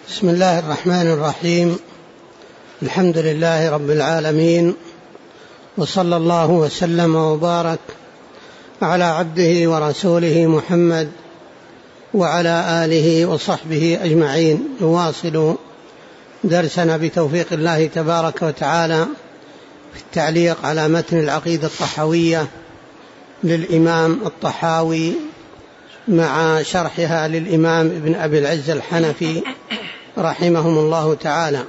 بسم الله الرحمن الرحيم. الحمد لله رب العالمين، وصلى الله وسلم وبارك على عبده ورسوله محمد وعلى آله وصحبه أجمعين. نواصل درسنا بتوفيق الله تبارك وتعالى في التعليق على متن العقيدة الطحاوية للإمام الطحاوي مع شرحها للإمام ابن أبي العز الحنفي رحمهم الله تعالى.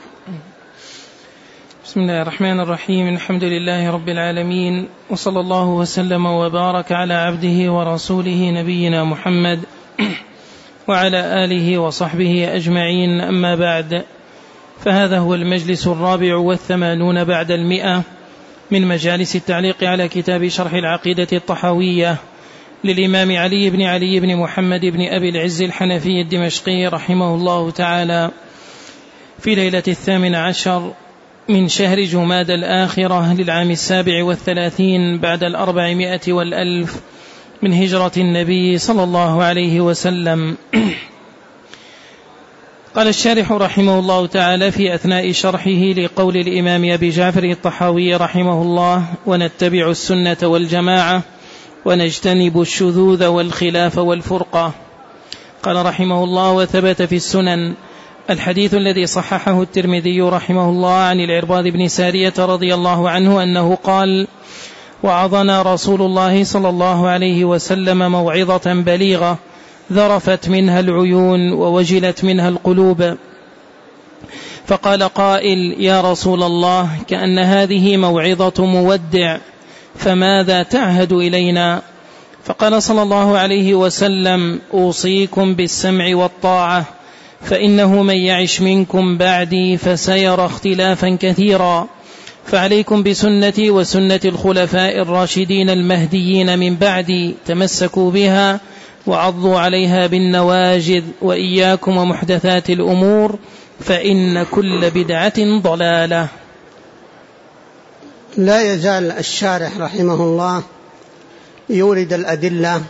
بسم الله الرحمن الرحيم. الحمد لله رب العالمين، وصلى الله وسلم وبارك على عبده ورسوله نبينا محمد وعلى آله وصحبه أجمعين. أما بعد، فهذا هو المجلس 84 بعد 100 من مجالس التعليق على كتاب شرح العقيدة الطحاوية للإمام علي بن محمد بن أبي العز الحنفي الدمشقي رحمه الله تعالى، في ليلة 18 من شهر جماد الآخرة للعام 37 بعد 400 والألف من هجرة النبي صلى الله عليه وسلم. قال الشارح رحمه الله تعالى في أثناء شرحه لقول الإمام أبي جعفر الطحاوي رحمه الله: ونتبع السنة والجماعة ونجتنب الشذوذ والخلاف والفرقة. قال رحمه الله: وثبت في السنن الحديث الذي صححه الترمذي رحمه الله عن العرباض بن سارية رضي الله عنه أنه قال: وعظنا رسول الله صلى الله عليه وسلم موعظة بليغة ذرفت منها العيون ووجلت منها القلوب، فقال قائل: يا رسول الله، كأن هذه موعظة مودع، فماذا تعهد إلينا؟ فقال صلى الله عليه وسلم: أوصيكم بالسمع والطاعة، فإنه من يعش منكم بعدي فسيرى اختلافا كثيرا، فعليكم بسنتي وسنة الخلفاء الراشدين المهديين من بعدي، تمسكوا بها وعضوا عليها بالنواجذ، وإياكم ومحدثات الأمور، فإن كل بدعة ضلالة. لا يزال الشارح رحمه الله يورد الأدلة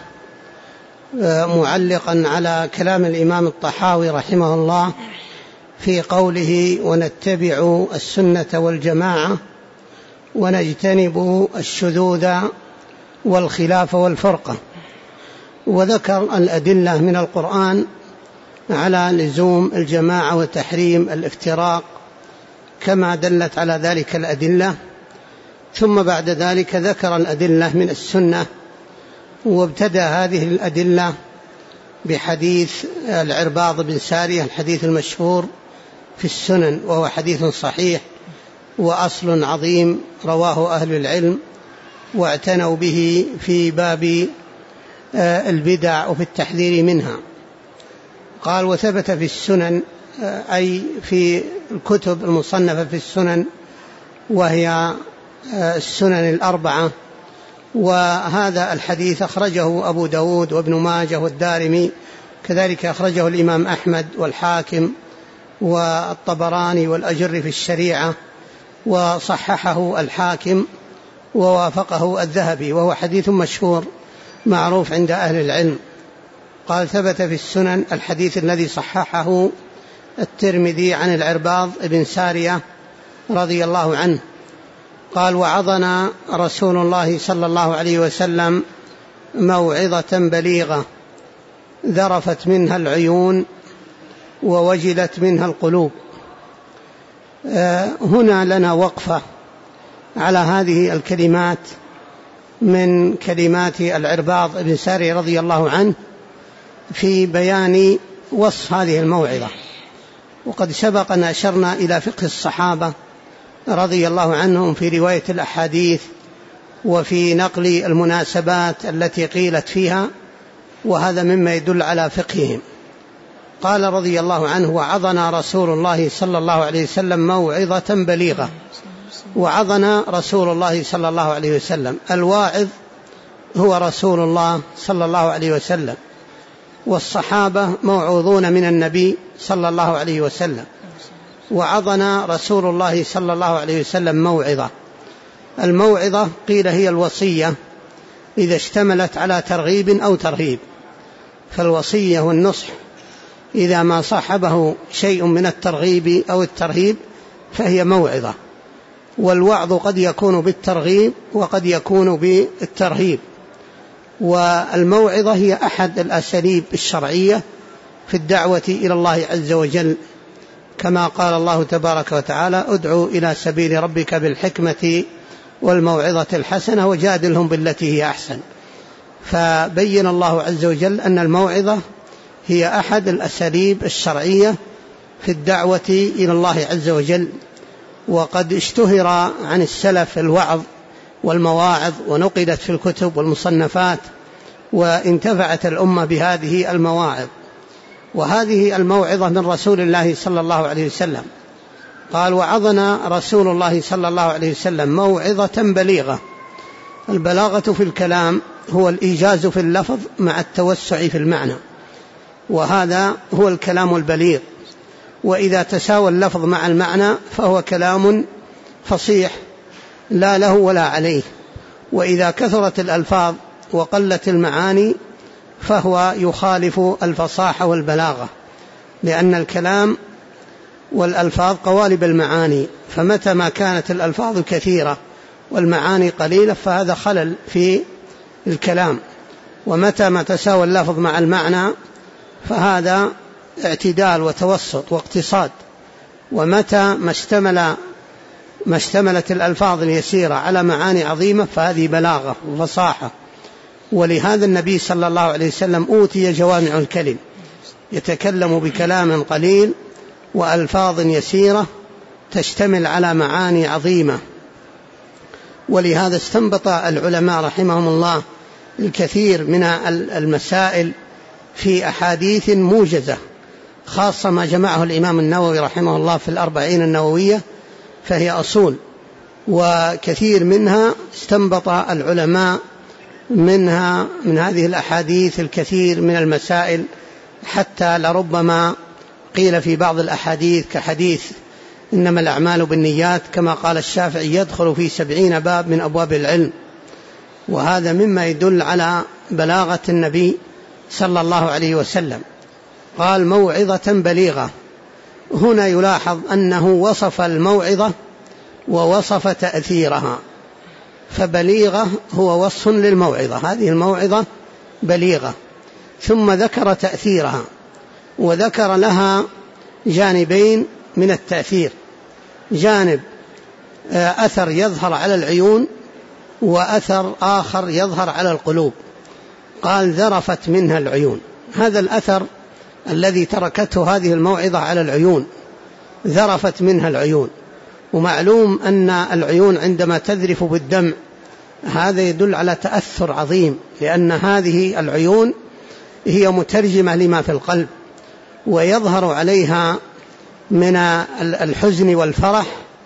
معلقا على كلام الإمام الطحاوي رحمه الله في قوله: ونتبع السنة والجماعة ونجتنب الشذوذ والخلاف والفرقة. وذكر الأدلة من القرآن على لزوم الجماعة وتحريم الافتراق كما دلت على ذلك الأدلة، ثم بعد ذلك ذكر الأدلة من السنة، وابتدأ هذه الأدلة بحديث العرباض بن سارية، الحديث المشهور في السنن، وهو حديث صحيح وأصل عظيم رواه أهل العلم واعتنوا به في باب البدع وفي التحذير منها. قال: وثبت في السنن، أي في الكتب المصنفة في السنن، وهي السنن الأربعة. وهذا الحديث أخرجه أبو داود وابن ماجه والدارمي، كذلك أخرجه الإمام أحمد والحاكم والطبراني والأجر في الشريعة، وصححه الحاكم ووافقه الذهبي، وهو حديث مشهور معروف عند أهل العلم. قال: ثبت في السنن الحديث الذي صححه الترمذي عن العرباض بن سارية رضي الله عنه قال: وعظنا رسول الله صلى الله عليه وسلم موعظة بليغة ذرفت منها العيون ووجلت منها القلوب. هنا لنا وقفة على هذه الكلمات من كلمات العرباض بن سارية رضي الله عنه في بيان وصف هذه الموعظة. وقد سبق أن أشرنا إلى فقه الصحابة رضي الله عنهم في رواية الأحاديث وفي نقل المناسبات التي قيلت فيها، وهذا مما يدل على فقههم. قال رضي الله عنه: وعظنا رسول الله صلى الله عليه وسلم موعظة بليغة. وعظنا رسول الله صلى الله عليه وسلم، الواعظ هو رسول الله صلى الله عليه وسلم، والصحابة موعوظون من النبي صلى الله عليه وسلم. وعظنا رسول الله صلى الله عليه وسلم موعظة. الموعظة قيل هي الوصية إذا اشتملت على ترغيب أو ترهيب، فالوصية والنصح إذا ما صاحبه شيء من الترغيب أو الترهيب فهي موعظة. والوعظ قد يكون بالترغيب وقد يكون بالترهيب. والموعظة هي أحد الأساليب الشرعية في الدعوة إلى الله عز وجل، كما قال الله تبارك وتعالى: ادعو إلى سبيل ربك بالحكمة والموعظة الحسنة وجادلهم بالتي هي أحسن. فبين الله عز وجل أن الموعظة هي أحد الأساليب الشرعية في الدعوة إلى الله عز وجل. وقد اشتهر عن السلف الوعظ والمواعظ، ونقلت في الكتب والمصنفات، وانتفعت الأمة بهذه المواعظ. وهذه الموعظة من رسول الله صلى الله عليه وسلم. قال: وعظنا رسول الله صلى الله عليه وسلم موعظة بليغة. البلاغة في الكلام هو الإيجاز في اللفظ مع التوسع في المعنى، وهذا هو الكلام البليغ. وإذا تساوى اللفظ مع المعنى فهو كلام فصيح لا له ولا عليه. وإذا كثرت الألفاظ وقلت المعاني فهو يخالف الفصاحة والبلاغة، لأن الكلام والألفاظ قوالب المعاني، فمتى ما كانت الألفاظ كثيرة والمعاني قليلة فهذا خلل في الكلام، ومتى ما تساوى اللفظ مع المعنى فهذا اعتدال وتوسط واقتصاد. ومتى ما اشتملت الألفاظ اليسيرة على معاني عظيمة فهذه بلاغة وفصاحة. ولهذا النبي صلى الله عليه وسلم أوتي جوامع الكلم، يتكلم بكلام قليل وألفاظ يسيرة تشتمل على معاني عظيمة. ولهذا استنبط العلماء رحمهم الله الكثير من المسائل في أحاديث موجزة، خاصة ما جمعه الإمام النووي رحمه الله في الأربعين النووية، فهي أصول. وكثير منها استنبط العلماء منها من هذه الأحاديث الكثير من المسائل، حتى لربما قيل في بعض الأحاديث كحديث إنما الأعمال بالنيات، كما قال الشافعي: يدخل في 70 باب من أبواب العلم. وهذا مما يدل على بلاغة النبي صلى الله عليه وسلم. قال: موعظة بليغة. هنا يلاحظ أنه وصف الموعظة ووصف تأثيرها، فبليغة هو وصف للموعظة، هذه الموعظة بليغة. ثم ذكر تأثيرها، وذكر لها جانبين من التأثير: جانب أثر يظهر على العيون، وأثر آخر يظهر على القلوب. قال: ذرفت منها العيون. هذا الأثر الذي تركته هذه الموعظة على العيون، ذرفت منها العيون. ومعلوم أن العيون عندما تذرف بالدمع هذا يدل على تأثر عظيم، لأن هذه العيون هي مترجمة لما في القلب، ويظهر عليها من الحزن والفرح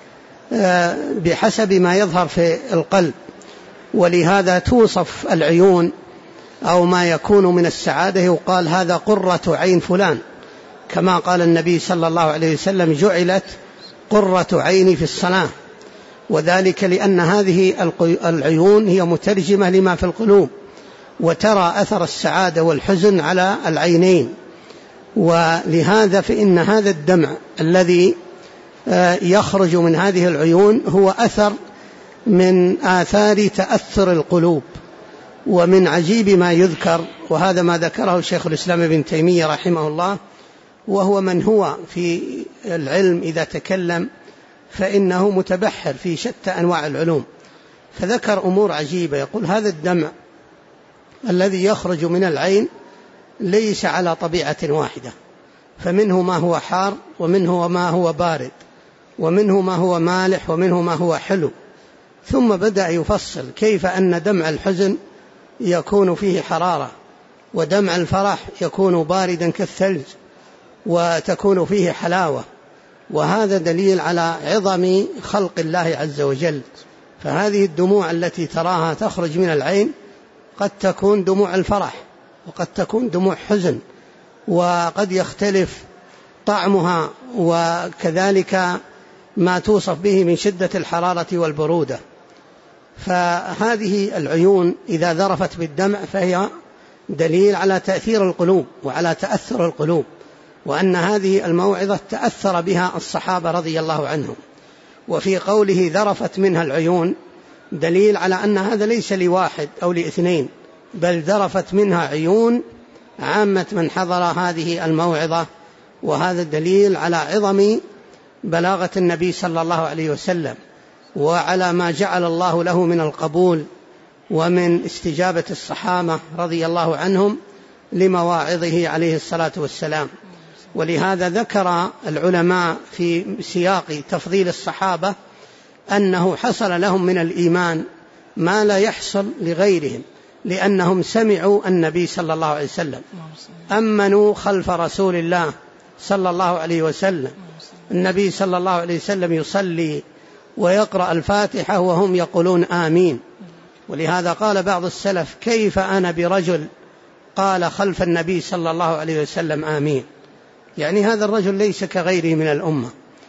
بحسب ما يظهر في القلب. ولهذا توصف العيون أو ما يكون من السعادة يقال: هذا قرة عين فلان، كما قال النبي صلى الله عليه وسلم: جعلت قرة عيني في الصلاة. وذلك لأن هذه العيون هي مترجمة لما في القلوب، وترى أثر السعادة والحزن على العينين. ولهذا فإن هذا الدمع الذي يخرج من هذه العيون هو أثر من آثار تأثر القلوب. ومن عجيب ما يذكر، وهذا ما ذكره شيخ الإسلام ابن تيمية رحمه الله، وهو من هو في العلم إذا تكلم فإنه متبحر في شتى أنواع العلوم، فذكر أمور عجيبة. يقول: هذا الدمع الذي يخرج من العين ليس على طبيعة واحدة، فمنه ما هو حار، ومنه ما هو بارد، ومنه ما هو مالح، ومنه ما هو حلو. ثم بدأ يفصل كيف أن دمع الحزن يكون فيه حرارة، ودمع الفرح يكون باردا كالثلج، وتكون فيه حلاوة. وهذا دليل على عظم خلق الله عز وجل. فهذه الدموع التي تراها تخرج من العين قد تكون دموع الفرح، وقد تكون دموع حزن، وقد يختلف طعمها، وكذلك ما توصف به من شدة الحرارة والبرودة. فهذه العيون إذا ذرفت بالدمع فهي دليل على تأثير القلوب وعلى تأثر القلوب. وأن هذه الموعظة تأثر بها الصحابة رضي الله عنهم. وفي قوله ذرفت منها العيون دليل على أن هذا ليس لواحد أو لاثنين، بل ذرفت منها عيون عامة من حضر هذه الموعظة. وهذا دليل على عظم بلاغة النبي صلى الله عليه وسلم، وعلى ما جعل الله له من القبول ومن استجابة الصحابة رضي الله عنهم لمواعظه عليه الصلاة والسلام. ولهذا ذكر العلماء في سياق تفضيل الصحابة أنه حصل لهم من الإيمان ما لا يحصل لغيرهم، لأنهم سمعوا النبي صلى الله عليه وسلم، أمنوا خلف رسول الله صلى الله عليه وسلم. النبي صلى الله عليه وسلم يصلي ويقرأ الفاتحة وهم يقولون آمين. ولهذا قال بعض السلف: كيف أنا برجل قال خلف النبي صلى الله عليه وسلم آمين؟ يعني هذا الرجل ليس كغيره من الأمة.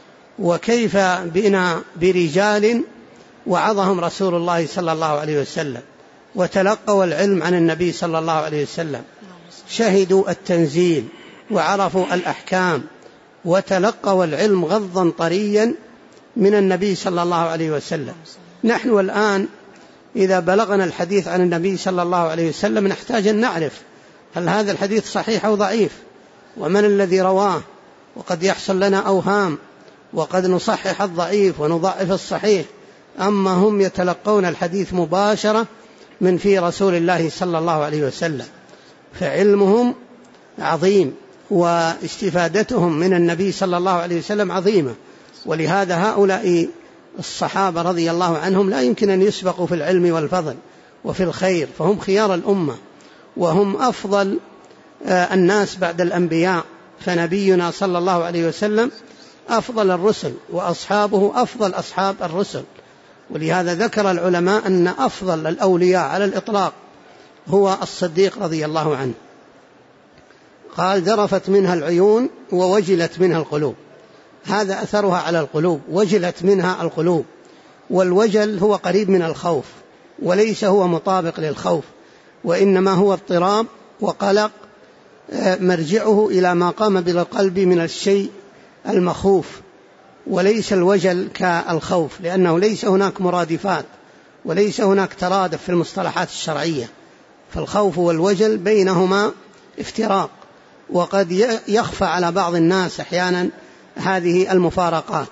وكيف بنا برجال وعظهم رسول الله صلى الله عليه وسلم وتلقوا العلم عن النبي صلى الله عليه وسلم، شهدوا التنزيل وعرفوا الأحكام وتلقوا العلم غضا طريا من النبي صلى الله عليه وسلم. نحن الآن إذا بلغنا الحديث عن النبي صلى الله عليه وسلم نحتاج أن نعرف هل هذا الحديث صحيح أو ضعيف، ومن الذي رواه، وقد يحصل لنا أوهام، وقد نصحح الضعيف ونضعف الصحيح. أما هم يتلقون الحديث مباشرة من في رسول الله صلى الله عليه وسلم، فعلمهم عظيم واستفادتهم من النبي صلى الله عليه وسلم عظيمة. ولهذا هؤلاء الصحابة رضي الله عنهم لا يمكن أن يسبقوا في العلم والفضل وفي الخير، فهم خيار الأمة وهم أفضل الناس بعد الأنبياء. فنبينا صلى الله عليه وسلم أفضل الرسل، وأصحابه أفضل أصحاب الرسل. ولهذا ذكر العلماء أن أفضل الأولياء على الإطلاق هو الصديق رضي الله عنه. قال: ذرفت منها العيون ووجلت منها القلوب. هذا أثرها على القلوب، وجلت منها القلوب. والوجل هو قريب من الخوف، وليس هو مطابق للخوف، وإنما هو اضطراب وقلق مرجعه إلى ما قام بالقلب من الشيء المخوف، وليس الوجل كالخوف، لأنه ليس هناك مرادفات وليس هناك ترادف في المصطلحات الشرعية. فالخوف والوجل بينهما افتراق، وقد يخفى على بعض الناس أحيانا هذه المفارقات.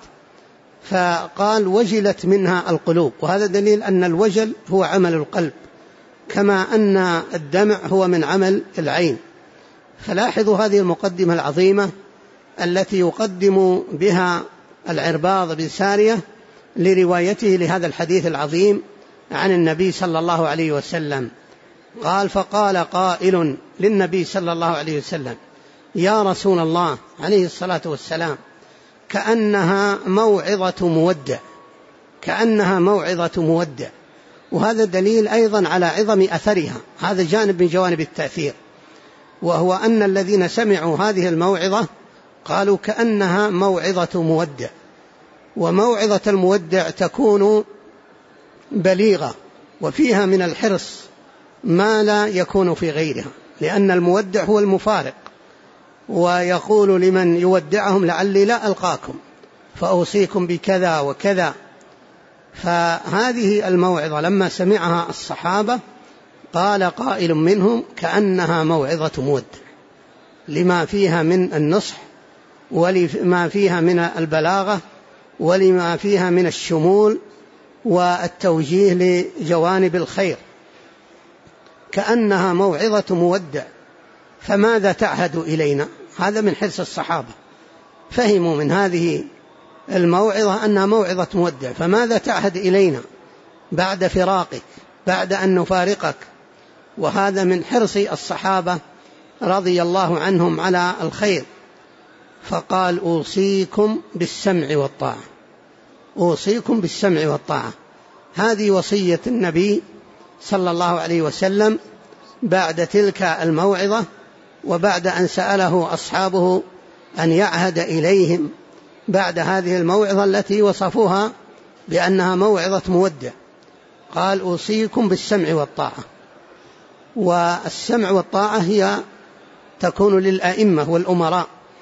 فقال: وجلت منها القلوب. وهذا دليل أن الوجل هو عمل القلب، كما أن الدمع هو من عمل العين. فلاحظوا هذه المقدمة العظيمة التي يقدم بها العرباض بن سارية لروايته لهذا الحديث العظيم عن النبي صلى الله عليه وسلم. قال: فقال قائل للنبي صلى الله عليه وسلم: يا رسول الله عليه الصلاة والسلام، كأنها موعظة مودع، كأنها موعظة مودع. وهذا دليل أيضا على عظم أثرها. هذا جانب من جوانب التأثير، وهو أن الذين سمعوا هذه الموعظة قالوا كأنها موعظة مودع. وموعظة المودع تكون بليغة وفيها من الحرص ما لا يكون في غيرها، لأن المودع هو المفارق، ويقول لمن يودعهم: لعلي لا ألقاكم فأوصيكم بكذا وكذا. فهذه الموعظة لما سمعها الصحابة قال قائل منهم: كأنها موعظة مودع، لما فيها من النصح، ولما فيها من البلاغة، ولما فيها من الشمول والتوجيه لجوانب الخير. كأنها موعظة مودع، فماذا تعهد إلينا؟ هذا من حرص الصحابة، فهموا من هذه الموعظة أنها موعظة مودع. فماذا تعهد إلينا بعد فراقك، بعد أن نفارقك؟ وهذا من حرص الصحابة رضي الله عنهم على الخير. فقال: أوصيكم بالسمع والطاعة. أوصيكم بالسمع والطاعة، هذه وصية النبي صلى الله عليه وسلم بعد تلك الموعظة، وبعد أن سأله أصحابه أن يعهد إليهم بعد هذه الموعظة التي وصفوها بأنها موعظة مودع. قال: أوصيكم بالسمع والطاعة. والسمع والطاعة هي تكون للأئمة والأمراء،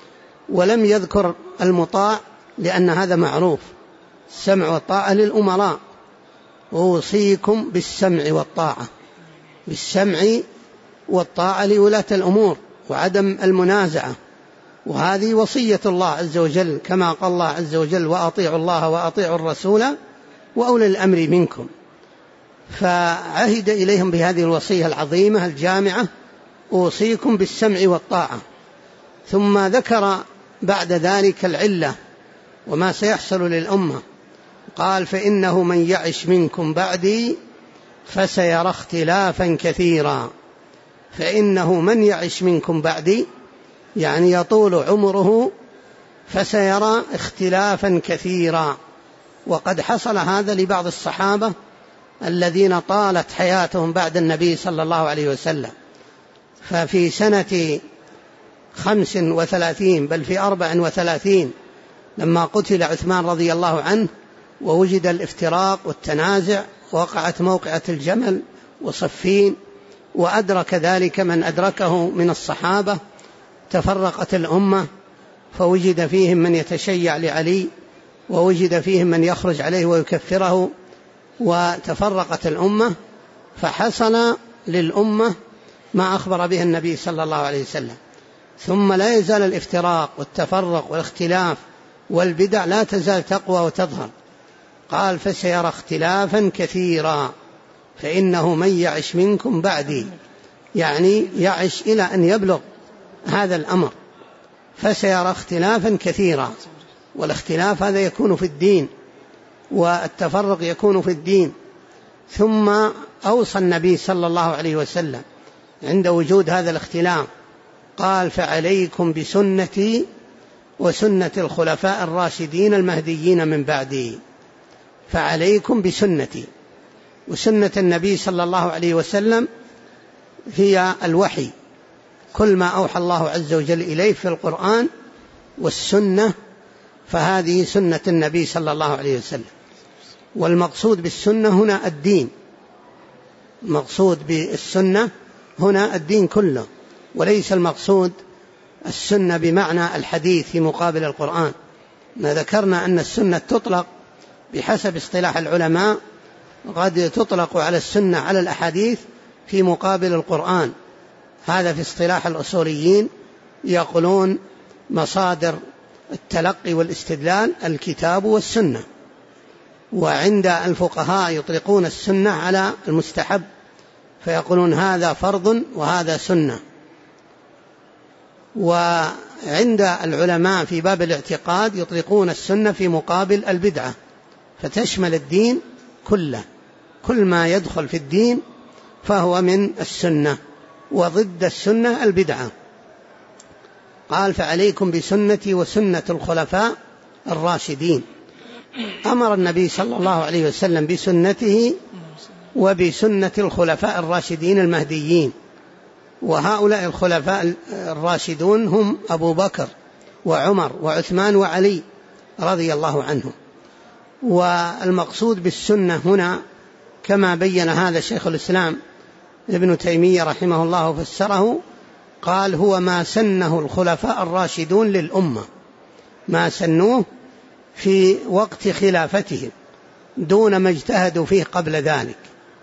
ولم يذكر المطاع لأن هذا معروف، السمع والطاعة للأمراء. وأوصيكم بالسمع والطاعة، بالسمع والطاعة لولاة الأمور وعدم المنازعة، وهذه وصية الله عز وجل كما قال الله عز وجل: وأطيعوا الله وأطيعوا الرسول وأولي الأمر منكم. فعهد إليهم بهذه الوصية العظيمة الجامعة: أوصيكم بالسمع والطاعة. ثم ذكر بعد ذلك العلة وما سيحصل للأمة، قال: فإنه من يعش منكم بعدي فسيرى اختلافا كثيرا. فإنه من يعش منكم بعدي يعني يطول عمره، فسيرى اختلافا كثيرا. وقد حصل هذا لبعض الصحابة الذين طالت حياتهم بعد النبي صلى الله عليه وسلم. ففي سنة 35 بل في 34 لما قتل عثمان رضي الله عنه ووجد الافتراق والتنازع، وقعت موقعة الجمل وصفين، وأدرك ذلك من أدركه من الصحابة، تفرقت الأمة، فوجد فيهم من يتشيع لعلي، ووجد فيهم من يخرج عليه ويكفره، وتفرقت الأمة. فحصل للأمة ما أخبر به النبي صلى الله عليه وسلم. ثم لا يزال الافتراق والتفرق والاختلاف والبدع لا تزال تقوى وتظهر. قال: فسيرى اختلافا كثيرا. فإنه من يعش منكم بعدي يعني يعش إلى أن يبلغ هذا الأمر، فسيرى اختلافا كثيرا. والاختلاف هذا يكون في الدين، والتفرق يكون في الدين. ثم أوصى النبي صلى الله عليه وسلم عند وجود هذا الاختلاف، قال: فعليكم بسنتي وسنة الخلفاء الراشدين المهديين من بعدي. فعليكم بسنتي. وسنة النبي صلى الله عليه وسلم هي الوحي، كل ما أوحى الله عز وجل إليه في القرآن والسنة، فهذه سنة النبي صلى الله عليه وسلم. والمقصود بالسنة هنا الدين، المقصود بالسنة هنا الدين كله، وليس المقصود السنة بمعنى الحديث في مقابل القرآن. ما ذكرنا أن السنة تطلق بحسب اصطلاح العلماء، قد تطلق على السنة على الأحاديث في مقابل القرآن. هذا في اصطلاح الأصوليين، يقولون مصادر التلقي والاستدلال الكتاب والسنة. وعند الفقهاء يطلقون السنة على المستحب، فيقولون هذا فرض وهذا سنة. وعند العلماء في باب الاعتقاد يطلقون السنة في مقابل البدعة، فتشمل الدين كله، كل ما يدخل في الدين فهو من السنة، وضد السنة البدعة. قال: فعليكم بسنتي وسنة الخلفاء الراشدين. أمر النبي صلى الله عليه وسلم بسنته وبسنة الخلفاء الراشدين المهديين. وهؤلاء الخلفاء الراشدون هم أبو بكر وعمر وعثمان وعلي رضي الله عنهم. والمقصود بالسنة هنا كما بين هذا شيخ الإسلام ابن تيمية رحمه الله وفسره، قال: هو ما سنه الخلفاء الراشدون للأمة، ما سنوه في وقت خلافتهم دون ما اجتهدوا فيه قبل ذلك،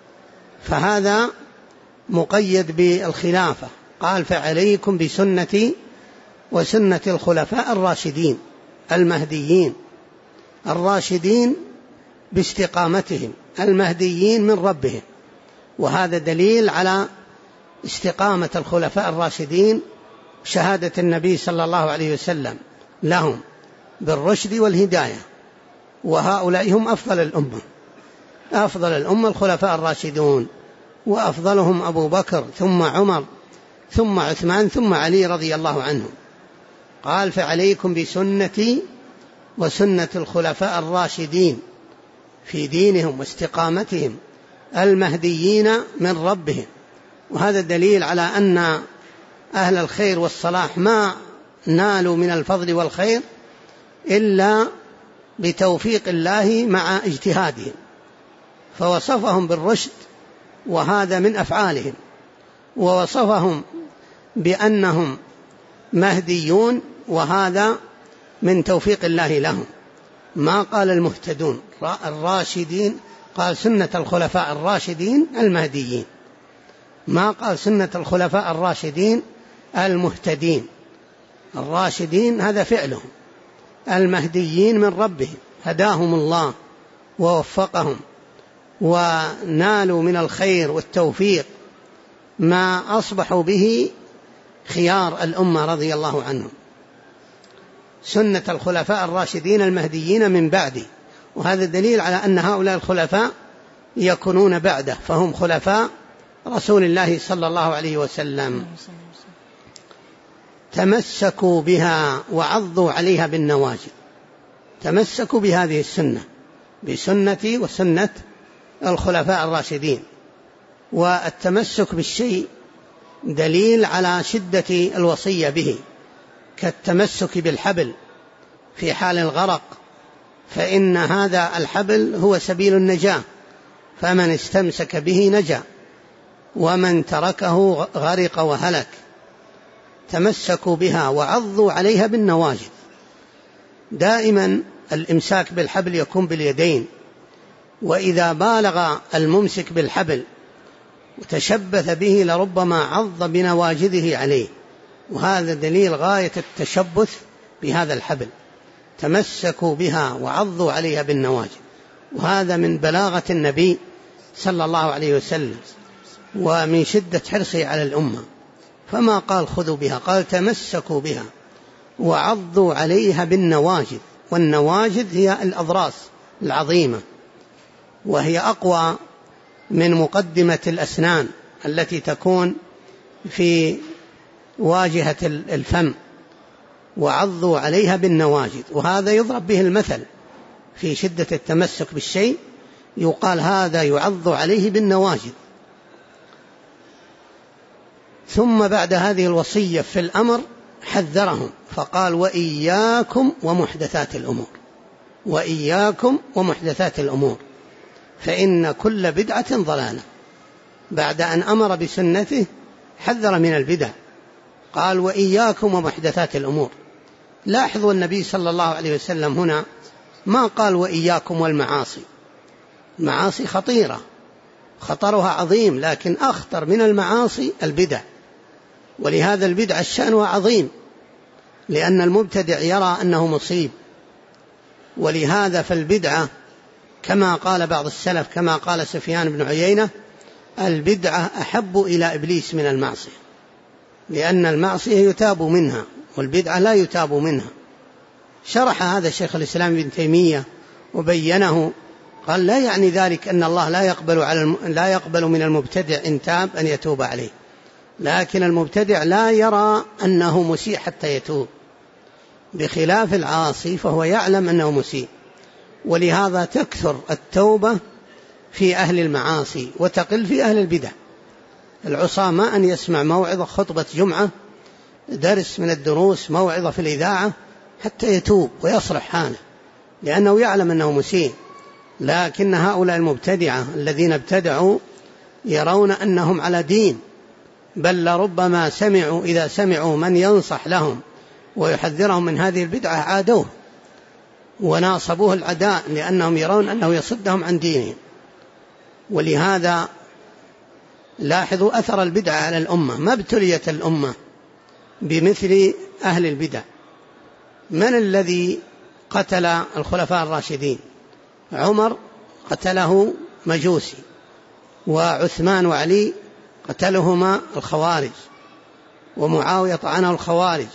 فهذا مقيد بالخلافة. قال: فعليكم بسنتي وسنة الخلفاء الراشدين المهديين. الراشدين باستقامتهم، المهديين من ربهم. وهذا دليل على استقامة الخلفاء الراشدين، شهادة النبي صلى الله عليه وسلم لهم بالرشد والهداية. وهؤلاء هم أفضل الأمة، أفضل الأمة الخلفاء الراشدون، وأفضلهم أبو بكر ثم عمر ثم عثمان ثم علي رضي الله عنهم. قال: فعليكم بسنتي وسنة الخلفاء الراشدين في دينهم واستقامتهم المهديين من ربهم. وهذا دليل على أن أهل الخير والصلاح ما نالوا من الفضل والخير إلا بتوفيق الله مع اجتهادهم، فوصفهم بالرشد وهذا من أفعالهم، ووصفهم بأنهم مهديون وهذا من توفيق الله لهم. ما قال المهتدون الراشدين، قال سنة الخلفاء الراشدين المهديين، ما قال سنة الخلفاء الراشدين المهتدين. الراشدين هذا فعلهم، المهديين من ربهم، هداهم الله ووفقهم ونالوا من الخير والتوفيق ما أصبحوا به خيار الأمة رضي الله عنهم. سنة الخلفاء الراشدين المهديين من بعده، وهذا دليل على أن هؤلاء الخلفاء يكونون بعده، فهم خلفاء رسول الله صلى الله عليه وسلم. تمسكوا بها وعضوا عليها بالنواجذ. تمسكوا بهذه السنة، بسنتي وسنة الخلفاء الراشدين. والتمسك بالشيء دليل على شدة الوصية به، كالتمسك بالحبل في حال الغرق، فإن هذا الحبل هو سبيل النجاة، فمن استمسك به نجا ومن تركه غرق وهلك. تمسكوا بها وعضوا عليها بالنواجذ. دائما الإمساك بالحبل يكون باليدين، وإذا بالغ الممسك بالحبل وتشبث به لربما عض بنواجذه عليه، وهذا دليل غاية التشبث بهذا الحبل. تمسكوا بها وعضوا عليها بالنواجذ، وهذا من بلاغة النبي صلى الله عليه وسلم ومن شدة حرصه على الأمة، فما قال خذوا بها، قال تمسكوا بها وعضوا عليها بالنواجذ. والنواجذ هي الأضراس العظيمة، وهي أقوى من مقدمة الأسنان التي تكون في واجهة الفم. وعضوا عليها بالنواجذ، وهذا يضرب به المثل في شدة التمسك بالشيء، يقال هذا يعض عليه بالنواجذ. ثم بعد هذه الوصية في الأمر حذرهم فقال وإياكم ومحدثات الأمور، وإياكم ومحدثات الأمور فإن كل بدعة ضلالة. بعد أن أمر بسنته حذر من البدع، قال وإياكم ومحدثات الأمور. لاحظوا النبي صلى الله عليه وسلم هنا ما قال وإياكم والمعاصي. المعاصي خطيرة، خطرها عظيم، لكن أخطر من المعاصي البدع، ولهذا البدع الشأنها عظيم، لأن المبتدع يرى أنه مصيب. ولهذا فالبدعة كما قال بعض السلف، كما قال سفيان بن عيينة البدعة أحب إلى إبليس من المعصية، لأن المعصية يتاب منها والبدعة لا يتاب منها. شرح هذا شيخ الإسلام ابن تيمية وبينه، قال لا يعني ذلك أن الله لا يقبل من المبتدع إن تاب أن يتوب عليه، لكن المبتدع لا يرى أنه مسيء حتى يتوب، بخلاف العاصي فهو يعلم أنه مسيء. ولهذا تكثر التوبة في أهل المعاصي وتقل في أهل البدع. العصاة ما أن يسمع موعظة، خطبة جمعة، درس من الدروس، موعظة في الإذاعة حتى يتوب ويصلح حاله، لأنه يعلم أنه مسيء. لكن هؤلاء المبتدعة الذين ابتدعوا يرون أنهم على دين، بل لربما سمعوا إذا سمعوا من ينصح لهم ويحذرهم من هذه البدعة عادوه وناصبوه العداء، لأنهم يرون أنه يصدهم عن دينهم. ولهذا لاحظوا أثر البدعة على الأمة، ما ابتليت الأمة بمثل أهل البدع. من الذي قتل الخلفاء الراشدين؟ عمر قتله مجوسي، وعثمان وعلي قتلهما الخوارج، ومعاوية طعنه الخوارج،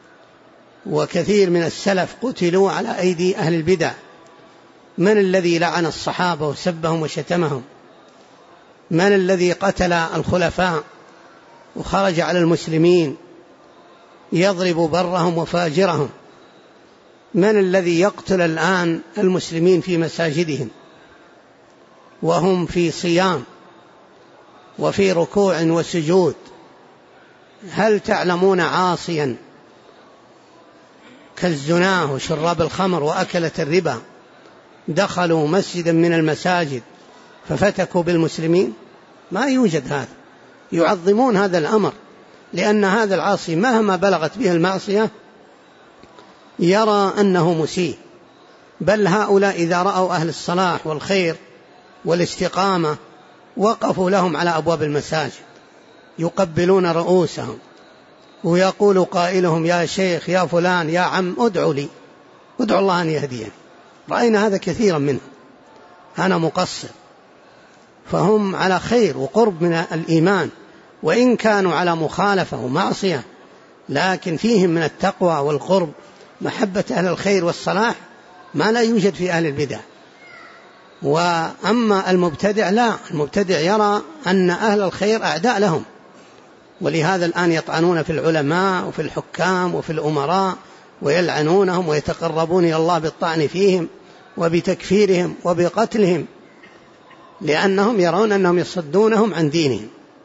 وكثير من السلف قتلوا على أيدي أهل البدع. من الذي لعن الصحابة وسبهم وشتمهم؟ من الذي قتل الخلفاء وخرج على المسلمين يضرب برهم وفاجرهم؟ من الذي يقتل الآن المسلمين في مساجدهم وهم في صيام وفي ركوع وسجود؟ هل تعلمون عاصيا كالزناه وشراب الخمر وأكلة الربا دخلوا مسجدا من المساجد ففتكوا بالمسلمين؟ ما يوجد هذا. يعظمون هذا الأمر، لأن هذا العاصي مهما بلغت به المعصية يرى أنه مسيء، بل هؤلاء إذا رأوا أهل الصلاح والخير والاستقامة وقفوا لهم على أبواب المساجد يقبلون رؤوسهم، ويقول قائلهم: يا شيخ، يا فلان، يا عم، ادعوا لي، ادعوا الله أن يهديني. رأينا هذا كثيرا منهم، أنا مقصر. فهم على خير وقرب من الإيمان، وإن كانوا على مخالفة ومعصية، لكن فيهم من التقوى والقرب محبة أهل الخير والصلاح ما لا يوجد في أهل البدع. وأما المبتدع لا، المبتدع يرى أن أهل الخير أعداء لهم، ولهذا الآن يطعنون في العلماء وفي الحكام وفي الأمراء ويلعنونهم ويتقربون إلى الله بالطعن فيهم وبتكفيرهم وبقتلهم، لأنهم يرون أنهم يصدونهم عن دينهم.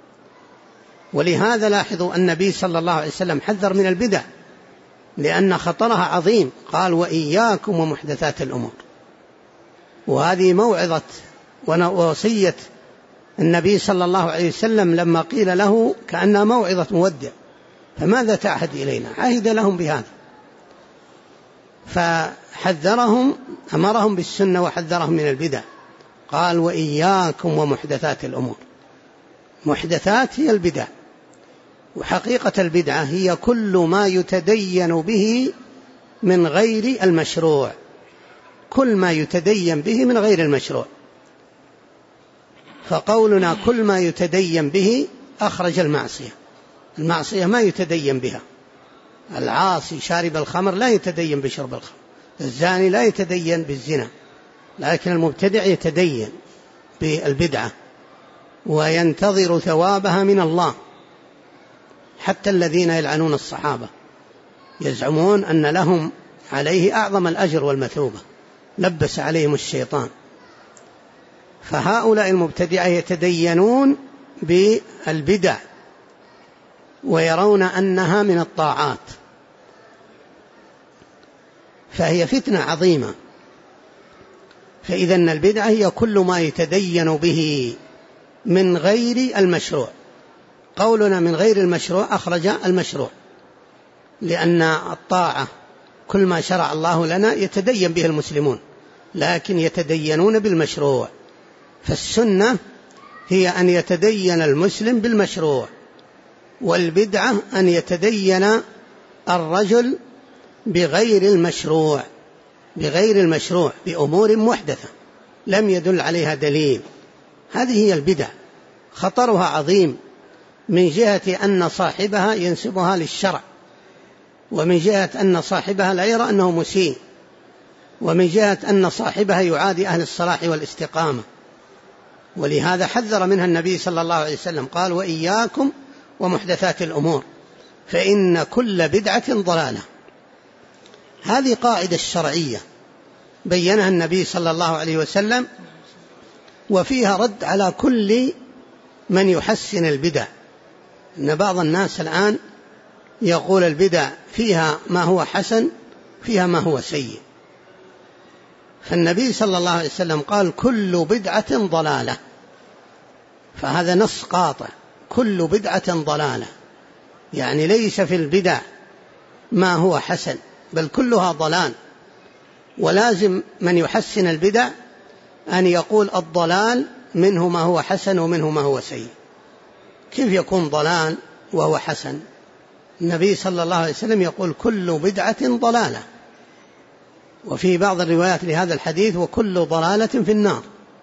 ولهذا لاحظوا النبي صلى الله عليه وسلم حذر من البدع لأن خطرها عظيم، قال: وإياكم ومحدثات الأمور. وهذه موعظة ووصية النبي صلى الله عليه وسلم لما قيل له كأنها موعظة مودع، فماذا تعهد إلينا؟ عهد لهم بهذا، فحذرهم، أمرهم بالسنة وحذرهم من البدع. قال: وإياكم ومحدثات الأمور. محدثات هي البدع، وحقيقة البدعة هي كل ما يتدين به من غير المشروع، كل ما يتدين به من غير المشروع. فقولنا كل ما يتدين به أخرج المعصية. المعصية ما يتدين بها، العاصي شارب الخمر لا يتدين بشرب الخمر، الزاني لا يتدين بالزنا، لكن المبتدع يتدين بالبدعة وينتظر ثوابها من الله. حتى الذين يلعنون الصحابة يزعمون أن لهم عليه أعظم الأجر والمثوبة، لبس عليهم الشيطان. فهؤلاء المبتدعة يتدينون بالبدع ويرون أنها من الطاعات، فهي فتنة عظيمة. فإذا البدعة هي كل ما يتدين به من غير المشروع. قولنا من غير المشروع أخرج المشروع، لأن الطاعة كل ما شرع الله لنا يتدين به المسلمون، لكن يتدينون بالمشروع. فالسنة هي أن يتدين المسلم بالمشروع، والبدعة أن يتدين الرجل بغير المشروع، بغير المشروع، بأمور محدثة لم يدل عليها دليل. هذه هي البدع. خطرها عظيم من جهة أن صاحبها ينسبها للشرع، ومن جهة أن صاحبها لا يرى أنه مسيء، ومن جهة أن صاحبها يعادي أهل الصلاح والاستقامة. ولهذا حذر منها النبي صلى الله عليه وسلم، قال: وإياكم ومحدثات الأمور فإن كل بدعة ضلالة. هذه قاعدة شرعية بينها النبي صلى الله عليه وسلم، وفيها رد على كل من يحسن البدع. إن بعض الناس الآن يقول البدع فيها ما هو حسن، فيها ما هو سيء. فالنبي صلى الله عليه وسلم قال: كل بدعة ضلالة، فهذا نص قاطع، كل بدعة ضلالة، يعني ليس في البدع ما هو حسن، بل كلها ضلال. ولازم من يحسن البدع أن يقول الضلال منه ما هو حسن ومنه ما هو سيء. كيف يكون ضلال وهو حسن؟ النبي صلى الله عليه وسلم يقول: كل بدعة ضلالة. وفي بعض الروايات لهذا الحديث: وكل ضلالة في النار.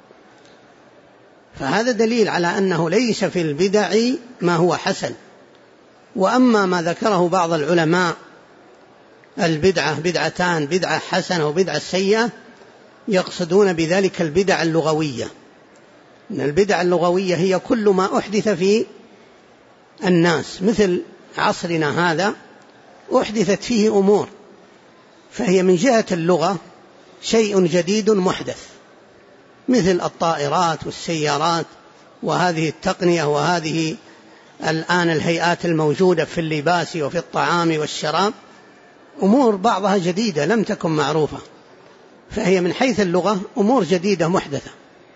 فهذا دليل على أنه ليس في البدع ما هو حسن. وأما ما ذكره بعض العلماء البدعة بدعتان، بدعة حسنة وبدعة سيئة، يقصدون بذلك البدع اللغوية. إن البدع اللغوية هي كل ما أحدث في الناس، مثل عصرنا هذا أحدثت فيه أمور، فهي من جهة اللغة شيء جديد محدث، مثل الطائرات والسيارات وهذه التقنية وهذه الآن الهيئات الموجودة في اللباس وفي الطعام والشراب، أمور بعضها جديدة لم تكن معروفة، فهي من حيث اللغة أمور جديدة محدثة.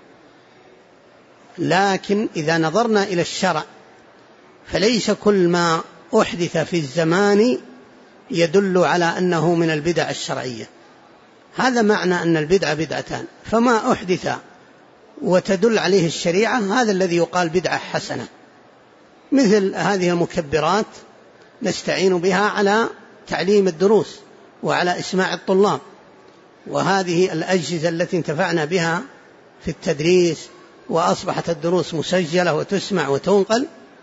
لكن إذا نظرنا إلى الشرع فليس كل ما أحدث في الزمان يدل على أنه من البدع الشرعية. هذا معنى أن البدعة بدعتان، فما أحدث وتدل عليه الشريعة هذا الذي يقال بدعة حسنة، مثل هذه المكبرات نستعين بها على تعليم الدروس وعلى إسماع الطلاب، وهذه الأجهزة التي انتفعنا بها في التدريس وأصبحت الدروس مسجلة وتسمع وتنقل،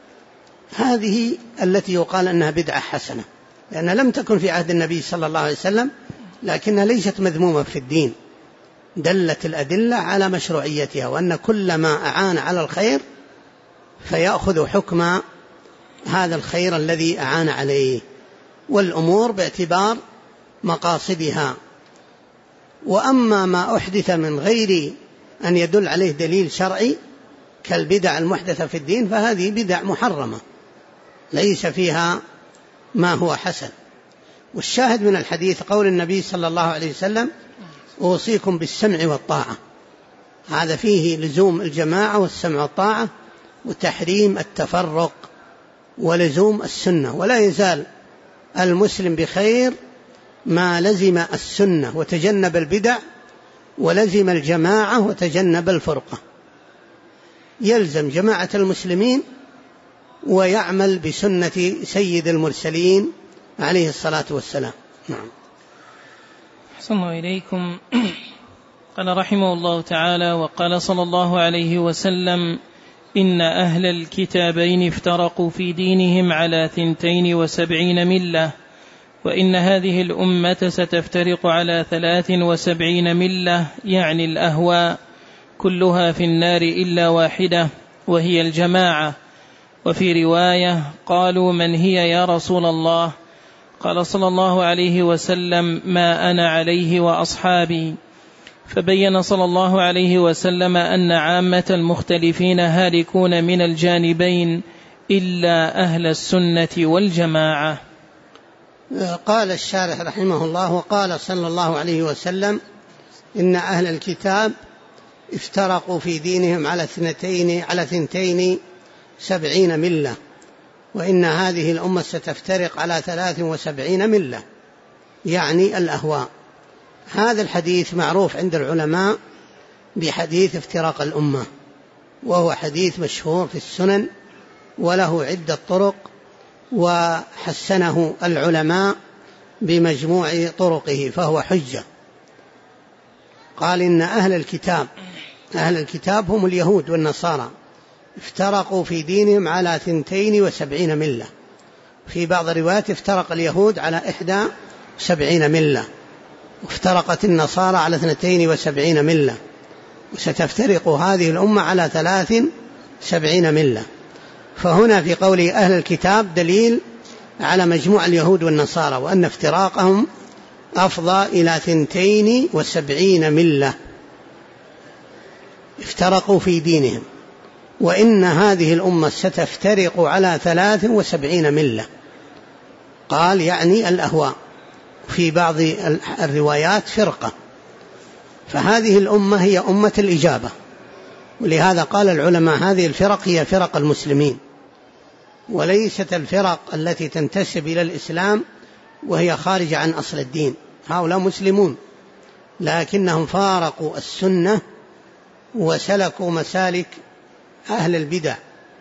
هذه التي يقال أنها بدعة حسنة، لأنها لم تكن في عهد النبي صلى الله عليه وسلم، لكنها ليست مذمومة في الدين، دلت الأدلة على مشروعيتها، وأن كل ما أعان على الخير فيأخذ حكم هذا الخير الذي أعان عليه، والأمور باعتبار مقاصدها. وأما ما أحدث من غير أن يدل عليه دليل شرعي كالبدع المحدثة في الدين فهذه بدع محرمة ليس فيها ما هو حسن. والشاهد من الحديث قول النبي صلى الله عليه وسلم: أوصيكم بالسمع والطاعة، هذا فيه لزوم الجماعة والسمع والطاعة وتحريم التفرق ولزوم السنة. ولا يزال المسلم بخير ما لزم السنة وتجنب البدع، ولزم الجماعة وتجنب الفرقة، يلزم جماعة المسلمين ويعمل بسنة سيد المرسلين عليه الصلاة والسلام. نعم. أحسن الله إليكم. قال رحمه الله تعالى: وقال صلى الله عليه وسلم: إن أهل الكتابين افترقوا في دينهم على 72 ملة، وإن هذه الأمة ستفترق على 73 ملة، يعني الأهواء، كلها في النار إلا واحدة وهي الجماعة. وفي رواية: قالوا من هي يا رسول الله؟ قال صلى الله عليه وسلم: ما أنا عليه وأصحابي. فبين صلى الله عليه وسلم أن عامة المختلفين هالكون من الجانبين إلا أهل السنة والجماعة. قال الشارح رحمه الله: وقال صلى الله عليه وسلم: إن أهل الكتاب افترقوا في دينهم على 72 ملة، وإن هذه الأمة ستفترق على 73 ملة، يعني الأهواء. هذا الحديث معروف عند العلماء بحديث افتراق الأمة، وهو حديث مشهور في السنن وله عدة طرق، وحسنه العلماء بمجموع طرقه فهو حجة. قال: إن أهل الكتاب هم اليهود والنصارى افترقوا في دينهم على 72 ملة. في بعض الروايات افترق اليهود على 71 ملة، وافترقت النصارى على 72 ملة، وستفترق هذه الأمة على 73 ملة. فهنا في قوله أهل الكتاب دليل على مجموع اليهود والنصارى، وأن افتراقهم أفضى إلى 72 ملة افترقوا في دينهم، وإن هذه الأمة ستفترق على 73 ملة. قال يعني الأهواء، في بعض الروايات فرقة، فهذه الأمة هي أمة الإجابة، ولهذا قال العلماء هذه الفرق هي فرق المسلمين، وليست الفرق التي تنتسب إلى الإسلام وهي خارجة عن أصل الدين. هؤلاء مسلمون لكنهم فارقوا السنة وسلكوا مسالك أهل البدع.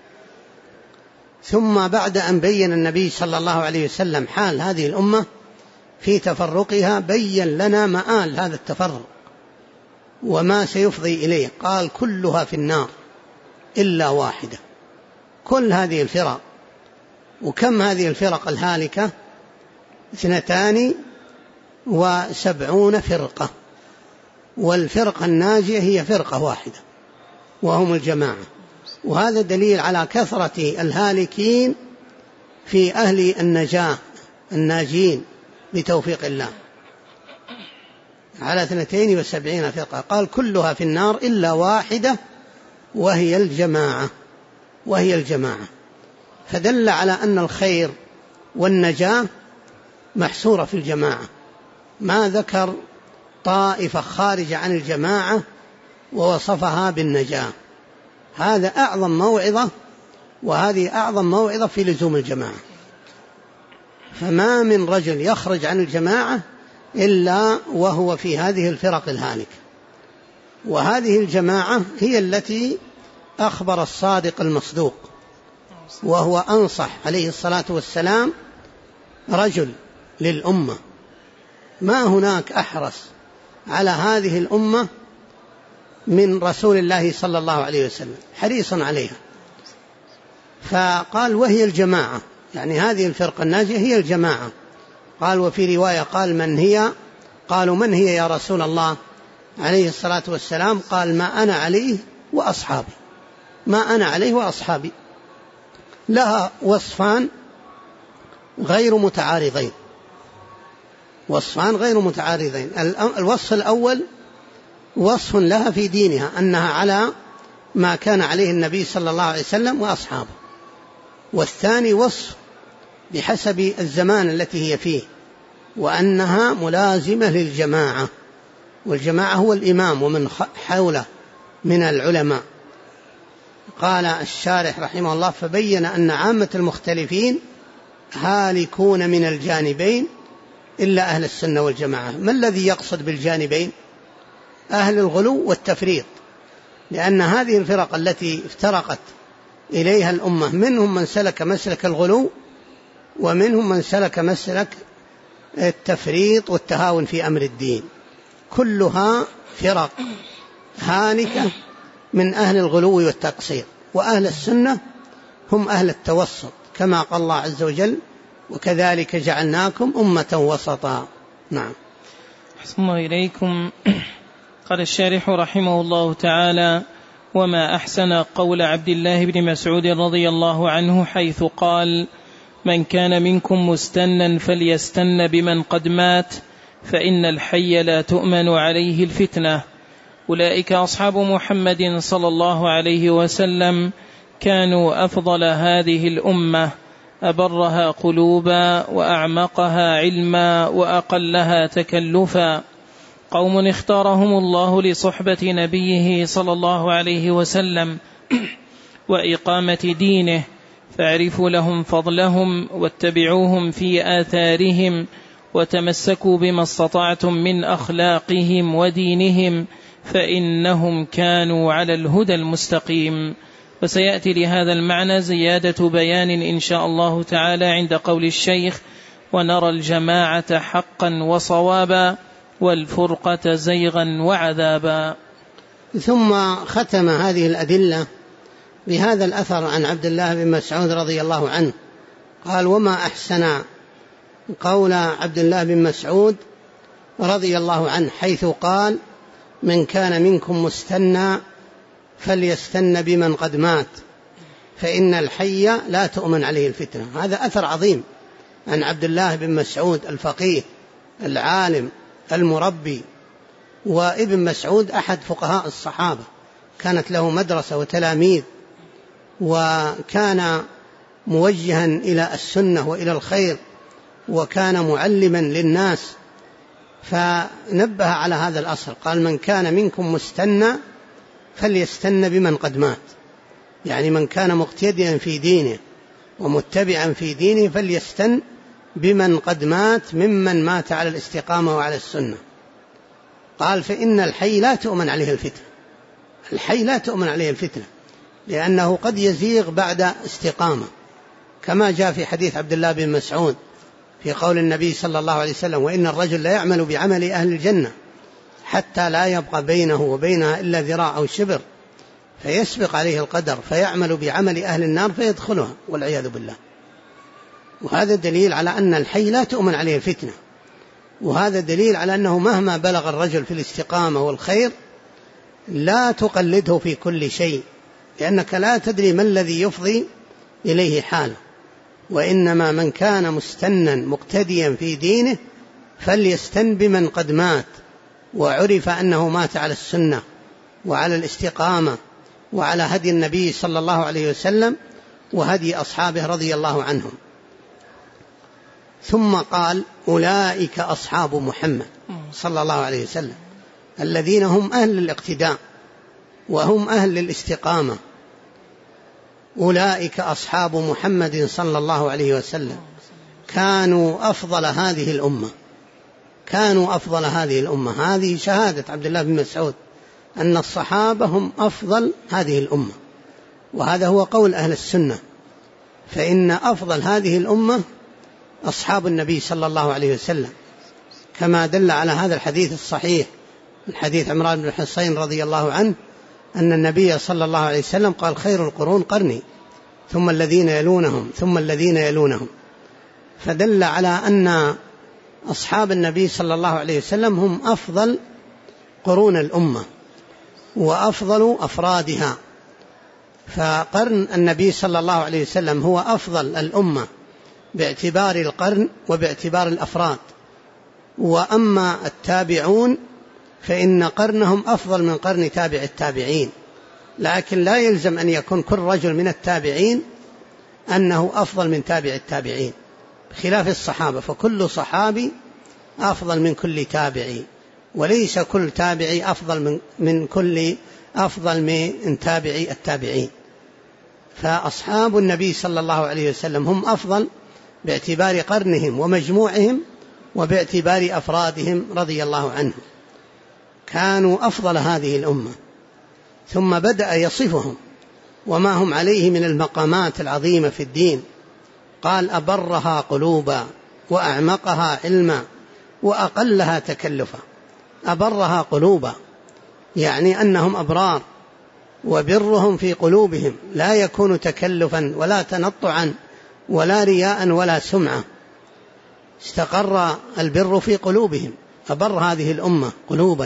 ثم بعد أن بين النبي صلى الله عليه وسلم حال هذه الأمة في تفرقها بين لنا مآل هذا التفرق وما سيفضي إليه. قال: كلها في النار إلا واحدة. كل هذه الفرق، وكم هذه الفرق الهالكة؟ 72 فرقة، والفرقة الناجية هي فرقة واحدة وهم الجماعة. وهذا دليل على كثرة الهالكين في أهل النجاة الناجين بتوفيق الله، على 72 فرقة. قال: كلها في النار إلا واحدة وهي الجماعة. فدل على أن الخير والنجاة محصورة في الجماعة، ما ذكر طائفة خارجة عن الجماعة ووصفها بالنجاة. هذا أعظم موعظة، وهذه أعظم موعظة في لزوم الجماعة. فما من رجل يخرج عن الجماعة إلا وهو في هذه الفرق الهالكة. وهذه الجماعة هي التي أخبر الصادق المصدوق، وهو أنصح عليه الصلاة والسلام رجل للأمة، ما هناك أحرص على هذه الأمة من رسول الله صلى الله عليه وسلم، حريص عليها. فقال وهي الجماعة، يعني هذه الفرقة الناجية هي الجماعة. قال وفي رواية قال من هي؟ قالوا من هي يا رسول الله عليه الصلاة والسلام؟ قال ما أنا عليه وأصحابي، ما أنا عليه وأصحابي. لها وصفان غير متعارضين، وصفان غير متعارضين. الوصف الأول وصف لها في دينها أنها على ما كان عليه النبي صلى الله عليه وسلم وأصحابه، والثاني وصف بحسب الزمان التي هي فيه، وأنها ملازمة للجماعة، والجماعة هو الإمام ومن حوله من العلماء. قال الشارح رحمه الله فبين أن عامة المختلفين هالكون من الجانبين إلا أهل السنة والجماعة. ما الذي يقصد بالجانبين؟ أهل الغلو والتفريط، لأن هذه الفرق التي افترقت إليها الأمة منهم من سلك مسلك الغلو، ومنهم من سلك مسلك التفريط والتهاون في أمر الدين، كلها فرق هالكة من أهل الغلو والتقصير. وأهل السنة هم أهل التوسط، كما قال الله عز وجل وكذلك جعلناكم أمة وسطا. نعم. أحسن الله إليكم. قال الشارح رحمه الله تعالى وما أحسن قول عبد الله بن مسعود رضي الله عنه حيث قال من كان منكم مستنا فليستن بمن قد مات فإن الحي لا تؤمن عليه الفتنة. أولئك أصحاب محمد صلى الله عليه وسلم، كانوا أفضل هذه الأمة، أبرها قلوبا وأعمقها علما وأقلها تكلفا، قوم اختارهم الله لصحبة نبيه صلى الله عليه وسلم وإقامة دينه، فاعرفوا لهم فضلهم واتبعوهم في آثارهم وتمسكوا بما استطعتم من أخلاقهم ودينهم، فإنهم كانوا على الهدى المستقيم. وسيأتي لهذا المعنى زيادة بيان إن شاء الله تعالى عند قول الشيخ ونرى الجماعة حقا وصوابا والفرقة زيغا وعذابا. ثم ختم هذه الأدلة بهذا الأثر عن عبد الله بن مسعود رضي الله عنه قال وما أحسن قول عبد الله بن مسعود رضي الله عنه حيث قال من كان منكم مستنى فليستن بمن قد مات فإن الحي لا تؤمن عليه الفتنة. هذا أثر عظيم عن عبد الله بن مسعود الفقيه العالم المربي. وابن مسعود أحد فقهاء الصحابة، كانت له مدرسة وتلاميذ، وكان موجها إلى السنة وإلى الخير، وكان معلما للناس، فنبه على هذا الأصل. قال من كان منكم مستنى فليستن بمن قد مات، يعني من كان مقتديا في دينه ومتبعا في دينه فليستن بمن قد مات ممن مات على الاستقامة وعلى السنة. قال فإن الحي لا تؤمن عليه الفتنة، الحي لا تؤمن عليه الفتنة، لأنه قد يزيغ بعد استقامة، كما جاء في حديث عبد الله بن مسعود في قول النبي صلى الله عليه وسلم وإن الرجل لا يعمل بعمل أهل الجنة حتى لا يبقى بينه وبينها إلا ذراع أو شبر فيسبق عليه القدر فيعمل بعمل أهل النار فيدخلها والعياذ بالله. وهذا دليل على أن الحي لا تؤمن عليه الفتنة، وهذا دليل على أنه مهما بلغ الرجل في الاستقامة والخير لا تقلده في كل شيء، لأنك لا تدري ما الذي يفضي إليه حاله. وإنما من كان مستنا مقتديا في دينه فليستن بمن قد مات وعرف أنه مات على السنة وعلى الاستقامة وعلى هدي النبي صلى الله عليه وسلم وهدي أصحابه رضي الله عنهم. ثم قال أولئك أصحاب محمد صلى الله عليه وسلم الذين هم أهل الاقتداء وهم أهل الاستقامة. أولئك أصحاب محمد صلى الله عليه وسلم كانوا أفضل هذه الأمة، كانوا أفضل هذه الأمة. هذه شهادة عبد الله بن مسعود أن الصحابة هم أفضل هذه الأمة، وهذا هو قول أهل السنة، فإن أفضل هذه الأمة أصحاب النبي صلى الله عليه وسلم، كما دل على هذا الحديث الصحيح من حديث عمران بن حصين رضي الله عنه أن النبي صلى الله عليه وسلم قال: خير القرون قرني ثم الذين يلونهم ثم الذين يلونهم. فدل على أن أصحاب النبي صلى الله عليه وسلم هم أفضل قرون الأمة وأفضل أفرادها، فقرن النبي صلى الله عليه وسلم هو أفضل الأمة باعتبار القرن وباعتبار الأفراد. وأما التابعون فإن قرنهم أفضل من قرن تابع التابعين، لكن لا يلزم أن يكون كل رجل من التابعين أنه أفضل من تابع التابعين، بخلاف الصحابة فكل صحابي أفضل من كل تابعي، وليس كل تابعي أفضل من تابعي التابعين. فأصحاب النبي صلى الله عليه وسلم هم أفضل باعتبار قرنهم ومجموعهم وباعتبار أفرادهم رضي الله عنهم، كانوا أفضل هذه الأمة. ثم بدأ يصفهم وما هم عليه من المقامات العظيمة في الدين، قال: أبرها قلوبا وأعمقها علما وأقلها تكلفا. أبرها قلوبا يعني أنهم أبرار، وبرهم في قلوبهم لا يكون تكلفا ولا تنطعا ولا رياء ولا سمعة، استقر البر في قلوبهم، أبر هذه الأمة قلوبا.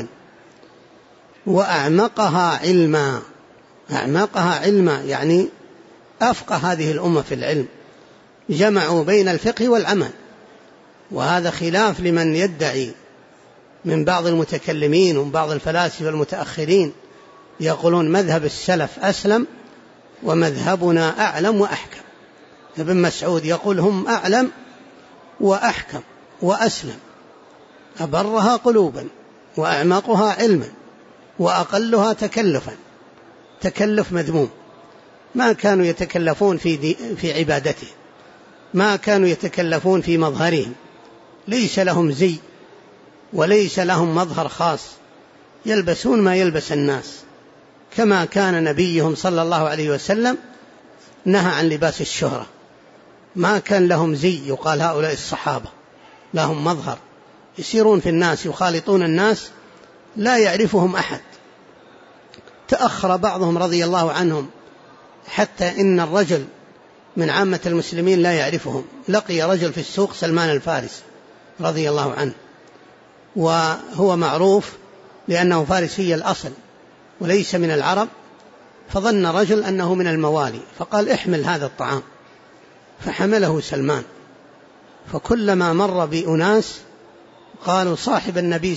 وأعمقها علما، أعمقها علما يعني أفقه هذه الأمة في العلم، جمعوا بين الفقه والعمل، وهذا خلاف لمن يدعي من بعض المتكلمين ومن بعض الفلاسفة المتأخرين يقولون مذهب السلف أسلم ومذهبنا أعلم وأحكم. ابن مسعود يقول هم أعلم وأحكم وأسلم، أبرها قلوبا وأعمقها علما وأقلها تكلفا. تكلف مذموم، ما كانوا يتكلفون في عبادته، ما كانوا يتكلفون في مظهرهم، ليس لهم زي وليس لهم مظهر خاص، يلبسون ما يلبس الناس، كما كان نبيهم صلى الله عليه وسلم نهى عن لباس الشهرة، ما كان لهم زي يقال هؤلاء الصحابة، لهم مظهر يسيرون في الناس يخالطون الناس لا يعرفهم أحد. تأخر بعضهم رضي الله عنهم حتى إن الرجل من عامة المسلمين لا يعرفهم. لقي رجل في السوق سلمان الفارسي رضي الله عنه، وهو معروف لأنه فارسي الأصل وليس من العرب، فظن رجل أنه من الموالي فقال: احمل هذا الطعام، فحمله سلمان. فكلما مر بأناس قالوا: صاحب النبي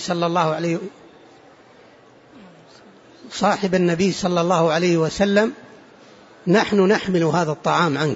صلى الله عليه وسلم نحن نحمل هذا الطعام عنك.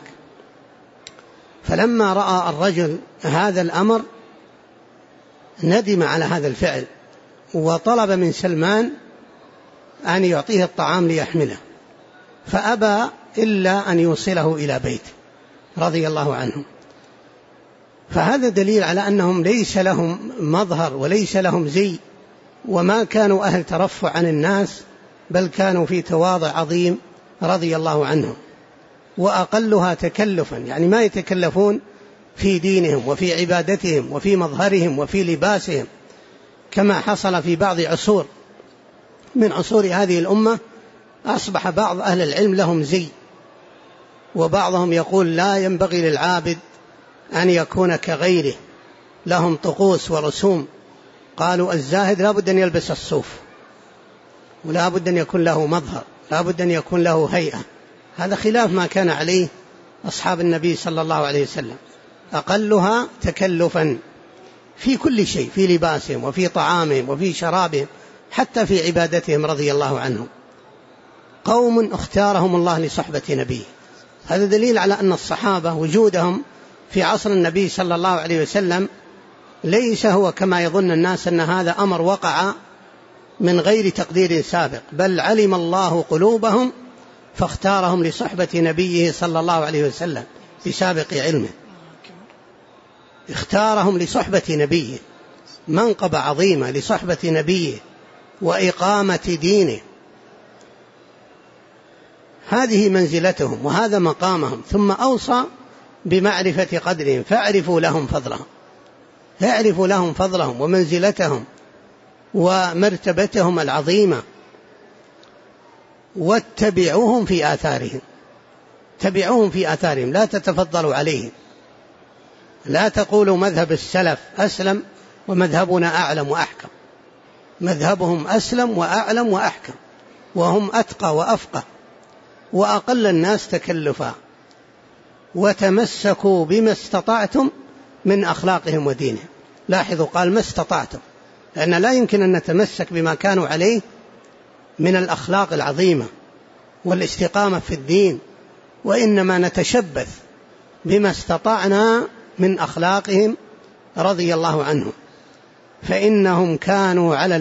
فلما رأى الرجل هذا الأمر ندم على هذا الفعل، وطلب من سلمان أن يعطيه الطعام ليحمله، فأبى إلا أن يوصله إلى بيته رضي الله عنه. فهذا دليل على أنهم ليس لهم مظهر وليس لهم زي، وما كانوا أهل ترفع عن الناس، بل كانوا في تواضع عظيم رضي الله عنهم. وأقلها تكلفا يعني ما يتكلفون في دينهم وفي عبادتهم وفي مظهرهم وفي لباسهم، كما حصل في بعض عصور من عصور هذه الأمة، أصبح بعض أهل العلم لهم زي، وبعضهم يقول لا ينبغي للعابد أن يكون كغيره، لهم طقوس ورسوم. قالوا الزاهد لا بد أن يلبس الصوف، ولا بد أن يكون له مظهر، لا بد أن يكون له هيئة. هذا خلاف ما كان عليه أصحاب النبي صلى الله عليه وسلم. أقلها تكلفا في كل شيء، في لباسهم وفي طعامهم وفي شرابهم، حتى في عبادتهم رضي الله عنهم. قوم اختارهم الله لصحبة نبيه. هذا دليل على أن الصحابة وجودهم في عصر النبي صلى الله عليه وسلم ليس هو كما يظن الناس أن هذا أمر وقع من غير تقدير سابق، بل علم الله قلوبهم فاختارهم لصحبة نبيه صلى الله عليه وسلم بسابق علمه. اختارهم لصحبة نبيه، منقبة عظيمة لصحبة نبيه وإقامة دينه. هذه منزلتهم وهذا مقامهم. ثم أوصى بمعرفة قدرهم، فاعرفوا لهم فضلهم ومنزلتهم ومرتبتهم العظيمة، واتبعوهم في آثارهم، لا تتفضلوا عليهم، لا تقولوا مذهب السلف أسلم ومذهبنا أعلم وأحكم. مذهبهم أسلم وأعلم وأحكم، وهم أتقى وأفقه وأقل الناس تكلفا، وتمسكوا بما استطعتم من أخلاقهم ودينهم. لاحظوا قال ما استطعتم، لأن لا يمكن أن نتمسك بما كانوا عليه من الأخلاق العظيمة والاستقامة في الدين، وإنما نتشبث بما استطعنا من أخلاقهم رضي الله عنهم، فإنهم كانوا على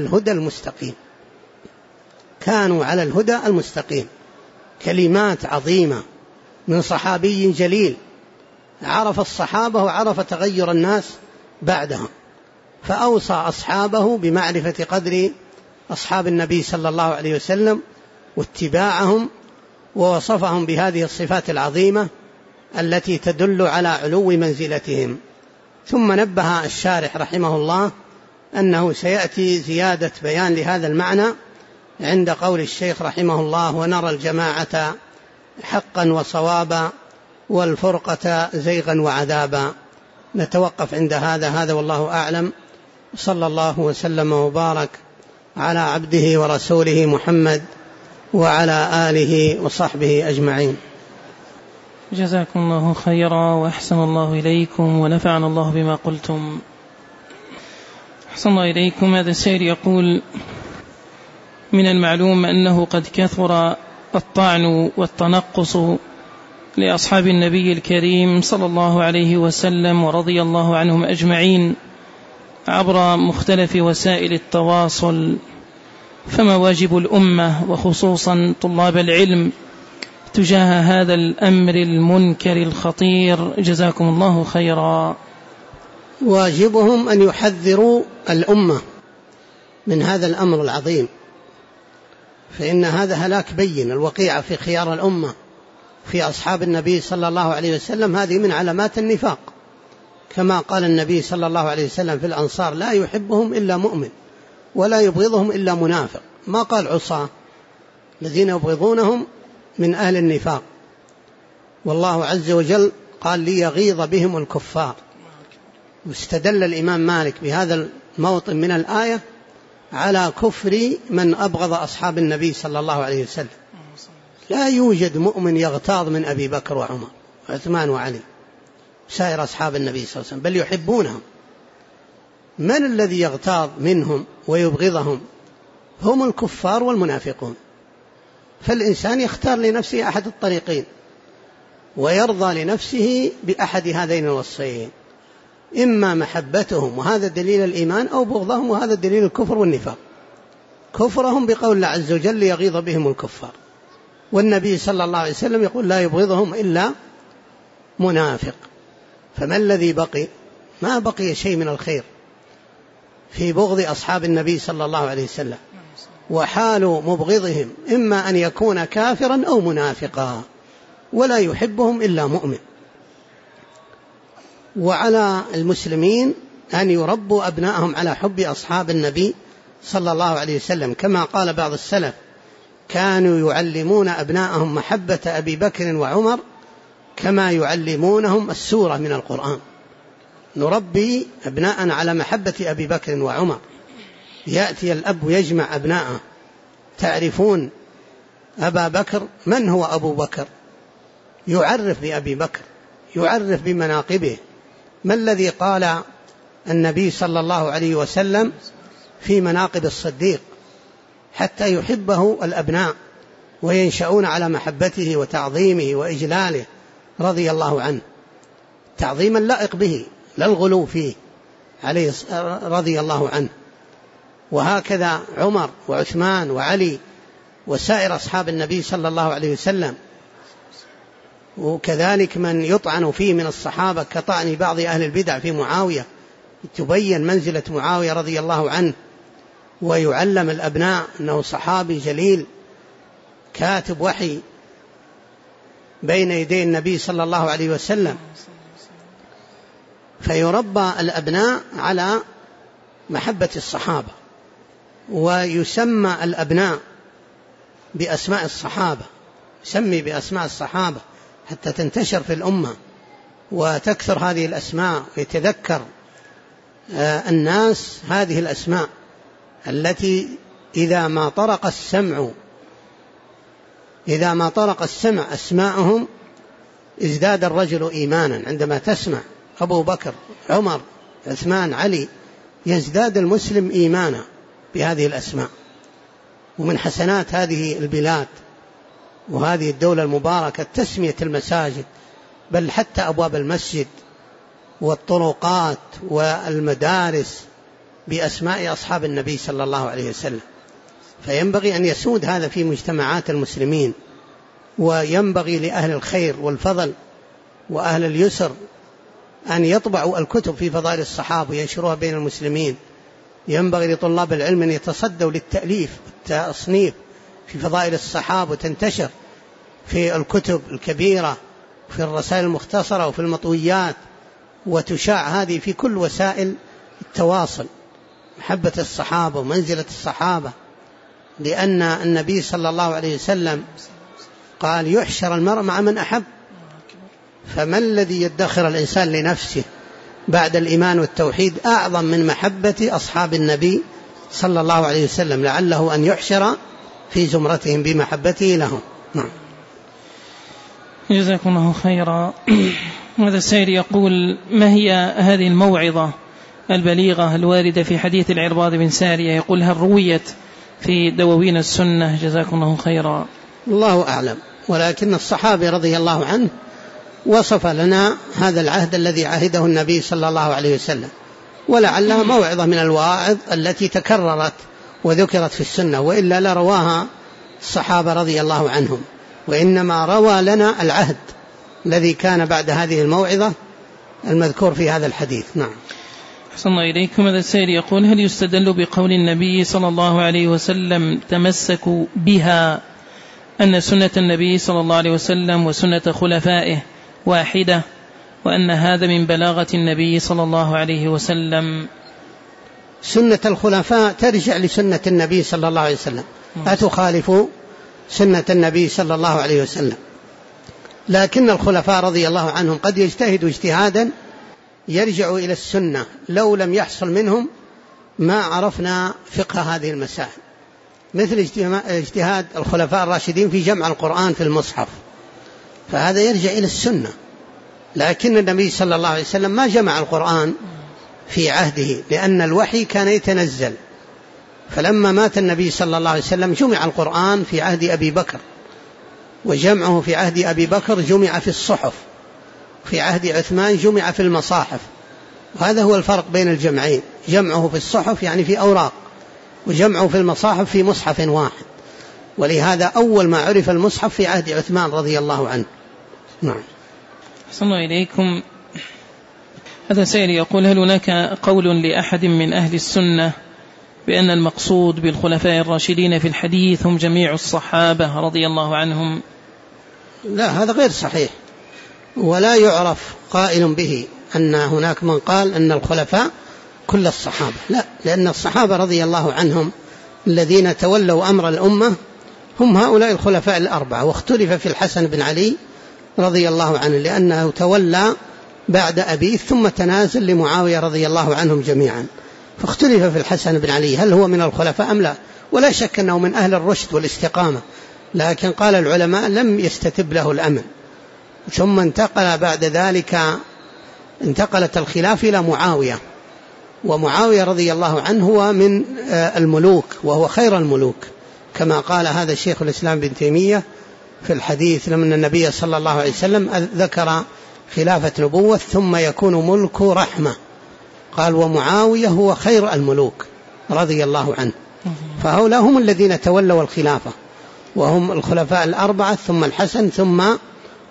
الهدى المستقيم. كلمات عظيمة من صحابي جليل عرف الصحابة وعرف تغير الناس بعدهم، فأوصى أصحابه بمعرفة قدر أصحاب النبي صلى الله عليه وسلم واتباعهم، ووصفهم بهذه الصفات العظيمة التي تدل على علو منزلتهم. ثم نبه الشارح رحمه الله أنه سيأتي زيادة بيان لهذا المعنى عند قول الشيخ رحمه الله: ونرى الجماعة حقا وصوابا والفرقة زيغا وعذابا. نتوقف عند هذا والله أعلم. صلى الله وسلم وبارك على عبده ورسوله محمد وعلى آله وصحبه أجمعين. جزاكم الله خيرا وأحسن الله إليكم ونفعنا الله بما قلتم. أحسن الله إليكم. هذا السائل يقول: من المعلوم أنه قد كثر الطعن والتنقص لأصحاب النبي الكريم صلى الله عليه وسلم ورضي الله عنهم أجمعين عبر مختلف وسائل التواصل، فما واجب الأمة وخصوصا طلاب العلم تجاه هذا الأمر المنكر الخطير؟ جزاكم الله خيرا. واجبهم أن يحذروا الأمة من هذا الأمر العظيم، فإن هذا هلاك بين. الوقيعة في خيار الأمة في أصحاب النبي صلى الله عليه وسلم هذه من علامات النفاق، كما قال النبي صلى الله عليه وسلم في الأنصار: لا يحبهم إلا مؤمن ولا يبغضهم إلا منافق. ما قال عصاة الذين يبغضونهم من أهل النفاق. والله عز وجل قال: ليغيظ بهم الكفار. واستدل الإمام مالك بهذا الموطن من الآية على كفر من أبغض أصحاب النبي صلى الله عليه وسلم. لا يوجد مؤمن يغتاظ من أبي بكر وعمر وعثمان وعلي سائر أصحاب النبي صلى الله عليه وسلم، بل يحبونهم. من الذي يغتاظ منهم ويبغضهم؟ هم الكفار والمنافقون. فالإنسان يختار لنفسه أحد الطريقين ويرضى لنفسه بأحد هذين الوصفين: إما محبتهم وهذا دليل الإيمان، أو بغضهم وهذا دليل الكفر والنفاق. كفرهم بقول الله عز وجل: ليغيظ بهم الكفار. والنبي صلى الله عليه وسلم يقول: لا يبغضهم إلا منافق. فما الذي بقي؟ ما بقي شيء من الخير في بغض أصحاب النبي صلى الله عليه وسلم. وحال مبغضهم إما أن يكون كافرا أو منافقا، ولا يحبهم إلا مؤمن. وعلى المسلمين أن يربوا أبنائهم على حب أصحاب النبي صلى الله عليه وسلم، كما قال بعض السلف: كانوا يعلمون أبنائهم محبة أبي بكر وعمر كما يعلمونهم السورة من القرآن. نربي أبناءنا على محبة أبي بكر وعمر. يأتي الأب يجمع أبناءه: تعرفون أبا بكر؟ من هو أبو بكر؟ يعرف بأبي بكر، يعرف بمناقبه. ما الذي قال النبي صلى الله عليه وسلم في مناقب الصديق حتى يحبه الأبناء وينشأون على محبته وتعظيمه وإجلاله رضي الله عنه، تعظيما لائق به، لا الغلو فيه عليه رضي الله عنه. وهكذا عمر وعثمان وعلي وسائر أصحاب النبي صلى الله عليه وسلم. وكذلك من يطعن فيه من الصحابة كطعن بعض أهل البدع في معاوية، تبين منزلة معاوية رضي الله عنه، ويعلم الأبناء أنه صحابي جليل كاتب وحي بين يدي النبي صلى الله عليه وسلم، فيربى الأبناء على محبة الصحابة، ويسمى الأبناء بأسماء الصحابة، يسمي بأسماء الصحابة حتى تنتشر في الأمة وتكثر هذه الأسماء، ويتذكر الناس هذه الأسماء التي إذا ما طرق السمع أسماءهم ازداد الرجل إيمانا. عندما تسمع أبو بكر، عمر، عثمان، علي، يزداد المسلم إيمانا بهذه الأسماء. ومن حسنات هذه البلاد وهذه الدولة المباركة تسمية المساجد، بل حتى أبواب المسجد والطرقات والمدارس بأسماء أصحاب النبي صلى الله عليه وسلم. فينبغي أن يسود هذا في مجتمعات المسلمين، وينبغي لأهل الخير والفضل وأهل اليسر أن يطبعوا الكتب في فضائل الصحابة وينشروها بين المسلمين. ينبغي لطلاب العلم أن يتصدوا للتأليف والتصنيف في فضائل الصحابة، وتنتشر في الكتب الكبيرة، في الرسائل المختصرة وفي المطويات، وتشاع هذه في كل وسائل التواصل، محبة الصحابة ومنزلة الصحابة. لأن النبي صلى الله عليه وسلم قال يحشر المرء مع من أحب، فما الذي يدخر الإنسان لنفسه بعد الإيمان والتوحيد أعظم من محبة أصحاب النبي صلى الله عليه وسلم، لعله أن يحشر في زمرتهم بمحبته لهم. نعم. جزاكم الله خيرا. هذا السائل يقول: ما هي هذه الموعظة البليغة الواردة في حديث العرباض بن سارية؟ يقول: هل رويت في دواوين السنة؟ جزاكم الله خيرا. الله أعلم، ولكن الصحابي رضي الله عنه وصف لنا هذا العهد الذي عهده النبي صلى الله عليه وسلم، ولعلها موعظة من الواعظ التي تكررت وذكرت في السنة، وإلا لرواها الصحابة رضي الله عنهم، وإنما روى لنا العهد الذي كان بعد هذه الموعظة المذكور في هذا الحديث. نعم. أحسن الله إليكم. هذا السائل يقول: هل يستدل بقول النبي صلى الله عليه وسلم تمسكوا بها أن سنة النبي صلى الله عليه وسلم وسنة خلفائه واحدة، وأن هذا من بلاغة النبي صلى الله عليه وسلم؟ سنة الخلفاء ترجع لسنة النبي صلى الله عليه وسلم، أتخالف سنة النبي صلى الله عليه وسلم. لكن الخلفاء رضي الله عنهم قد يجتهدوا اجتهادا يرجع إلى السنة، لو لم يحصل منهم ما عرفنا فقه هذه المسائل، مثل اجتهاد الخلفاء الراشدين في جمع القرآن في المصحف، فهذا يرجع إلى السنة. لكن النبي صلى الله عليه وسلم ما جمع القرآن في عهده، لأن الوحي كان يتنزل، فلما مات النبي صلى الله عليه وسلم جمع القرآن في عهد أبي بكر، وجمعه في عهد أبي بكر جمع في الصحف، في عهد عثمان جمع في المصاحف. وهذا هو الفرق بين الجمعين، جمعه في الصحف يعني في أوراق، وجمعه في المصاحف في مصحف واحد، ولهذا أول ما عرف المصحف في عهد عثمان رضي الله عنه. نعم. أحسن الله إليكم. هذا سائل يقول: هل هناك قول لأحد من أهل السنة بأن المقصود بالخلفاء الراشدين في الحديث هم جميع الصحابة رضي الله عنهم؟ لا، هذا غير صحيح، ولا يعرف قائل به أن هناك من قال أن الخلفاء كل الصحابة، لا، لأن الصحابة رضي الله عنهم الذين تولوا أمر الأمة هم هؤلاء الخلفاء الأربعة. واختلف في الحسن بن علي رضي الله عنه، لأنه تولى بعد أبيه ثم تنازل لمعاوية رضي الله عنهم جميعا، فاختلف في الحسن بن علي هل هو من الخلفاء أم لا، ولا شك أنه من أهل الرشد والاستقامة، لكن قال العلماء لم يستتب له الأمن. ثم انتقل بعد ذلك، انتقلت الخلافة إلى معاوية، ومعاوية رضي الله عنه هو من الملوك، وهو خير الملوك، كما قال هذا الشيخ الإسلام بن تيمية في الحديث لما النبي صلى الله عليه وسلم ذكر خلافة نبوة ثم يكون ملك رحمة، قال ومعاوية هو خير الملوك رضي الله عنه. فهؤلاء هم الذين تولوا الخلافة، وهم الخلفاء الأربعة، ثم الحسن ثم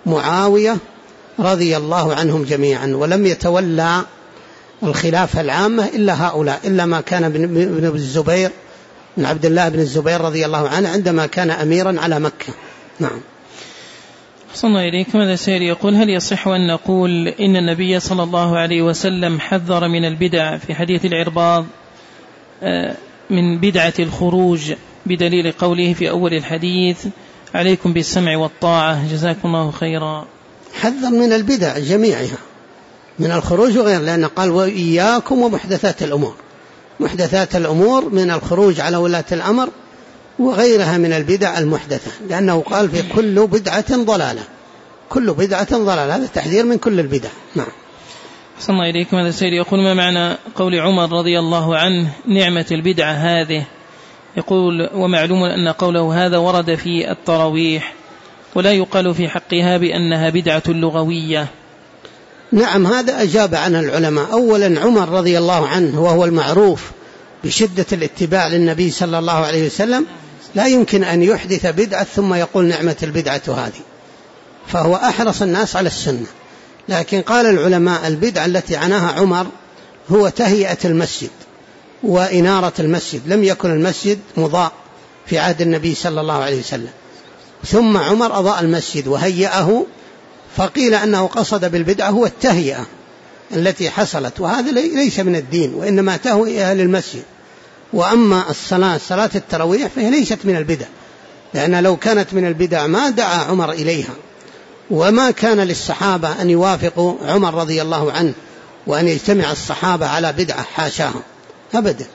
معاوية رضي الله عنهم جميعا، ولم يتولى الخلافة العامة إلا هؤلاء، إلا ما كان ابن الزبير من عبد الله بن الزبير رضي الله عنه عندما كان أميرا على مكة. نعم. أحسن إليكم. هذا سائل يقول: هل يصح أن نقول إن النبي صلى الله عليه وسلم حذر من البدع في حديث العرباض من بدعة الخروج بدليل قوله في أول الحديث: عليكم بالسمع والطاعة جزاكم الله خيرا؟ حذر من البدع جميعها، من الخروج وغير، لأنه قال: وإياكم ومحدثات الأمور. محدثات الأمور من الخروج على ولاة الأمر وغيرها من البدع المحدثة، لأنه قال: في كل بدعة ضلالة، كل بدعة ضلالة. هذا تحذير من كل البدع. نعم. أحسن الله إليكم. هذا السيد يقول: ما معنى قول عمر رضي الله عنه: نعمة البدعة هذه؟ يقول: ومعلوم أن قوله هذا ورد في التراويح، ولا يقال في حقها بأنها بدعة لغوية. نعم، هذا أجاب عنه العلماء. أولا عمر رضي الله عنه وهو المعروف بشدة الاتباع للنبي صلى الله عليه وسلم لا يمكن أن يحدث بدعة ثم يقول نعمة البدعة هذه، فهو أحرص الناس على السنة. لكن قال العلماء: البدعة التي عناها عمر هو تهيئة المسجد وإنارة المسجد، لم يكن المسجد مضاء في عهد النبي صلى الله عليه وسلم، ثم عمر أضاء المسجد وهيئه، فقيل أنه قصد بالبدعة هو التهيئة التي حصلت، وهذا ليس من الدين، وإنما تهيئة للمسجد. وأما صلاة التراويح فهي ليست من البدع، لأن لو كانت من البدع ما دعا عمر إليها، وما كان للصحابة أن يوافقوا عمر رضي الله عنه وأن يجتمع الصحابة على بدعة، حاشاهم أبدا.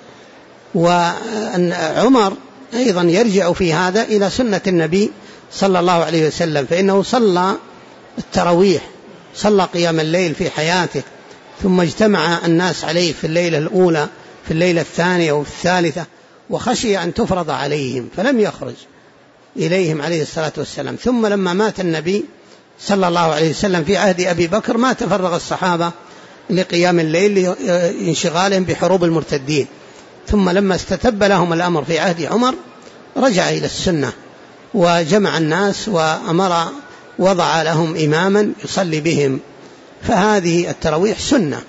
وعمر أيضا يرجع في هذا إلى سنة النبي صلى الله عليه وسلم، فإنه صلى التراويح، صلى قيام الليل في حياته، ثم اجتمع الناس عليه في الليلة الأولى، في الليلة الثانية وفي الثالثة، وخشي أن تفرض عليهم فلم يخرج إليهم عليه الصلاة والسلام. ثم لما مات النبي صلى الله عليه وسلم في عهد أبي بكر ما تفرغ الصحابة لقيام الليل لانشغالهم بحروب المرتدين، ثم لما استتب لهم الأمر في عهد عمر رجع إلى السنة وجمع الناس وأمر وضع لهم إماما يصلي بهم. فهذه التراويح سنة،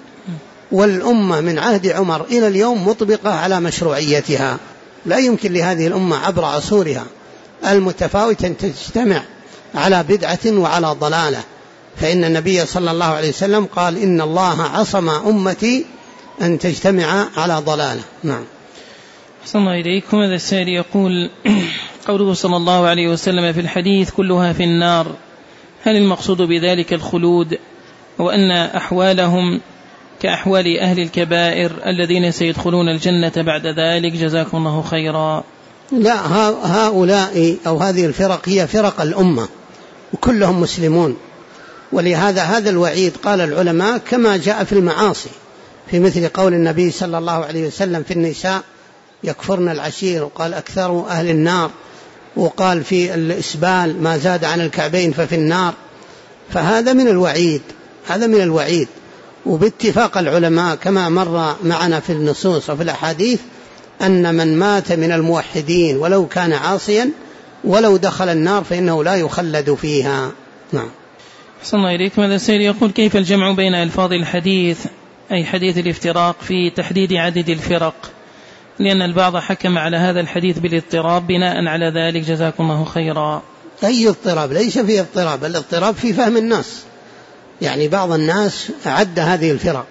والأمة من عهد عمر إلى اليوم مطبقة على مشروعيتها، لا يمكن لهذه الأمة عبر عصورها المتفاوتة أن تجتمع على بدعة وعلى ضلالة، فإن النبي صلى الله عليه وسلم قال: إن الله عصم أمتي أن تجتمع على ضلالة. نعم. أحسن الله إليكم. هذا السائل يقول: قوله صلى الله عليه وسلم في الحديث كلها في النار، هل المقصود بذلك الخلود، وأن أحوالهم كأحوال أهل الكبائر الذين سيدخلون الجنة بعد ذلك؟ جزاكم الله خيرا. لا، هؤلاء أو هذه الفرق هي فرق الأمة وكلهم مسلمون، ولهذا هذا الوعيد قال العلماء كما جاء في المعاصي، في مثل قول النبي صلى الله عليه وسلم في النساء يكفرن العشير، وقال أكثر أهل النار، وقال في الإسبال ما زاد عن الكعبين ففي النار. فهذا من الوعيد، هذا من الوعيد. وباتفاق العلماء كما مر معنا في النصوص وفي الأحاديث أن من مات من الموحدين ولو كان عاصيا ولو دخل النار فإنه لا يخلد فيها. نعم. أحسن الله إليكم. هذا السائل يقول: كيف الجمع بين ألفاظ الحديث، أي حديث الافتراق، في تحديد عدد الفرق؟ لأن البعض حكم على هذا الحديث بالاضطراب بناء على ذلك. جزاكم الله خيرا. أي اضطراب؟ ليس فيه اضطراب، الاضطراب في فهم الناس. يعني بعض الناس عد هذه الفرق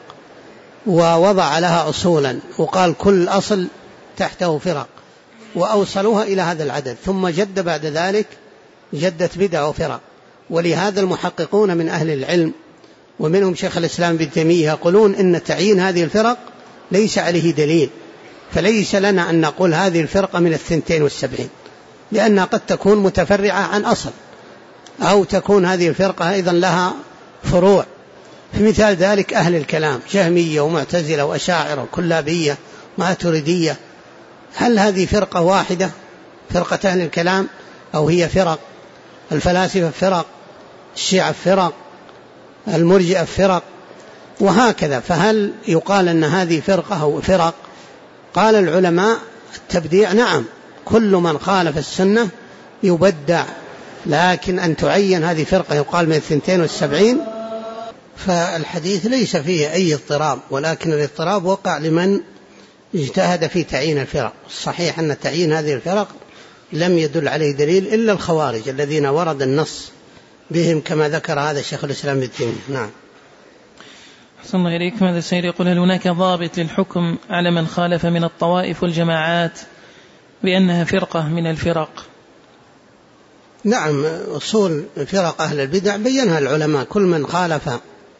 ووضع لها أصولا وقال كل أصل تحته فرق، وأوصلوها إلى هذا العدد، ثم جد بعد ذلك جدت بدع وفرق. ولهذا المحققون من أهل العلم ومنهم شيخ الإسلام ابن تيمية يقولون إن تعيين هذه الفرق ليس عليه دليل، فليس لنا أن نقول هذه الفرقة من 72، لأنها قد تكون متفرعة عن أصل، أو تكون هذه الفرقة أيضا لها فروع. في مثال ذلك أهل الكلام، جهمية ومعتزلة وأشاعرة وكلابية وماتريدية، هل هذه فرقة واحدة فرقة أهل الكلام، أو هي فرق؟ الفلاسفة فرق، الشيعة فرق، المرجئة فرق، وهكذا. فهل يقال أن هذه فرقة أو فرق؟ قال العلماء التبديع نعم، كل من خالف السنة يبدع لكن أن تعين هذه فرقة يقال من 72 فالحديث ليس فيه أي اضطراب، ولكن الاضطراب وقع لمن اجتهد في تعيين الفرق. الصحيح أن تعيين هذه الفرق لم يدل عليه دليل إلا الخوارج الذين ورد النص بهم كما ذكر هذا الشيخ الإسلام ابن تيمية. نعم. أحسن الله إليكم. هذا السيد يقول: هل هناك ضابط للحكم على من خالف من الطوائف والجماعات بأنها فرقة من الفرق؟ نعم، أصول فرق أهل البدع بينها العلماء، كل من خالف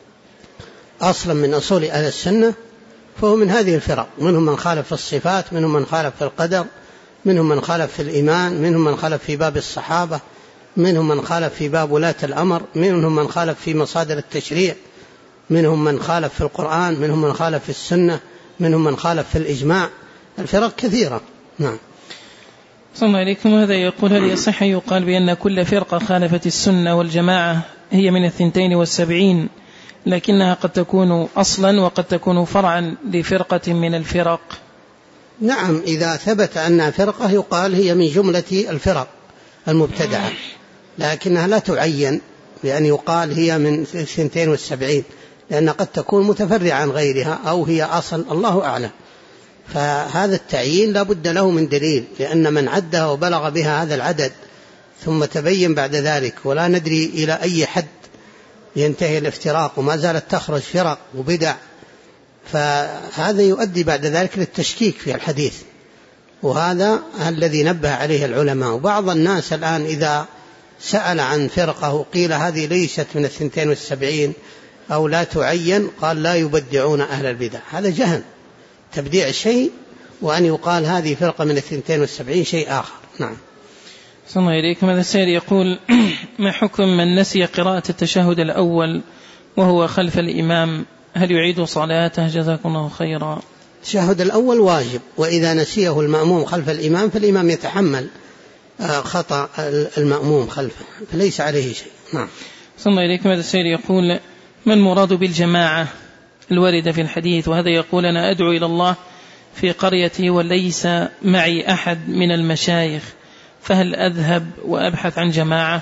أصلا من أصول أهل السنة فهو من هذه الفرق. منهم من خالف في الصفات، منهم من خالف في القدر، منهم من خالف في الإيمان، منهم من خالف في باب الصحابة، منهم من خالف في باب ولاة الأمر، منهم من خالف في مصادر التشريع، منهم من خالف في القرآن، منهم من خالف في السنة، منهم من خالف في الإجماع. الفرق كثيرة. نعم. صلى الله عليكم. هذا يقول: هل يصح يقال بأن كل فرقة خالفت السنة والجماعة هي من 72 لكنها قد تكون أصلا وقد تكون فرعا لفرقة من الفرق؟ نعم، إذا ثبت أنها فرقة يقال هي من جملة الفرق المبتدعة، لكنها لا تعين بأن يقال هي من 72 لأن قد تكون متفرعة عن غيرها أو هي أصل، الله أعلم. فهذا التعيين لا بد له من دليل، لأن من عدها وبلغ بها هذا العدد ثم تبين بعد ذلك ولا ندري إلى أي حد ينتهي الافتراق وما زالت تخرج فرق وبدع، فهذا يؤدي بعد ذلك للتشكيك في الحديث، وهذا الذي نبه عليه العلماء. وبعض الناس الآن إذا سأل عن فرقة وقيل هذه ليست من 72 أو لا تعين قال لا يبدعون أهل البدع. هذا جهل، تبديع شيء، وأن يقال هذه فرقة من 72 شيء آخر. نعم. صلى الله عليكم. هذا السائل يقول: ما حكم من نسي قراءة التشهد الأول وهو خلف الإمام، هل يعيد صلاته؟ جزاكم الله خيرا. التشهد الأول واجب، وإذا نسيه المأموم خلف الإمام فالإمام يتحمل خطأ المأموم خلفه فليس عليه شيء. نعم. صلى الله عليكم. هذا السائل يقول: ما المراد بالجماعة الواردة في الحديث؟ وهذا يقول: أنا أدعو إلى الله في قريتي وليس معي أحد من المشايخ، فهل أذهب وأبحث عن جماعة؟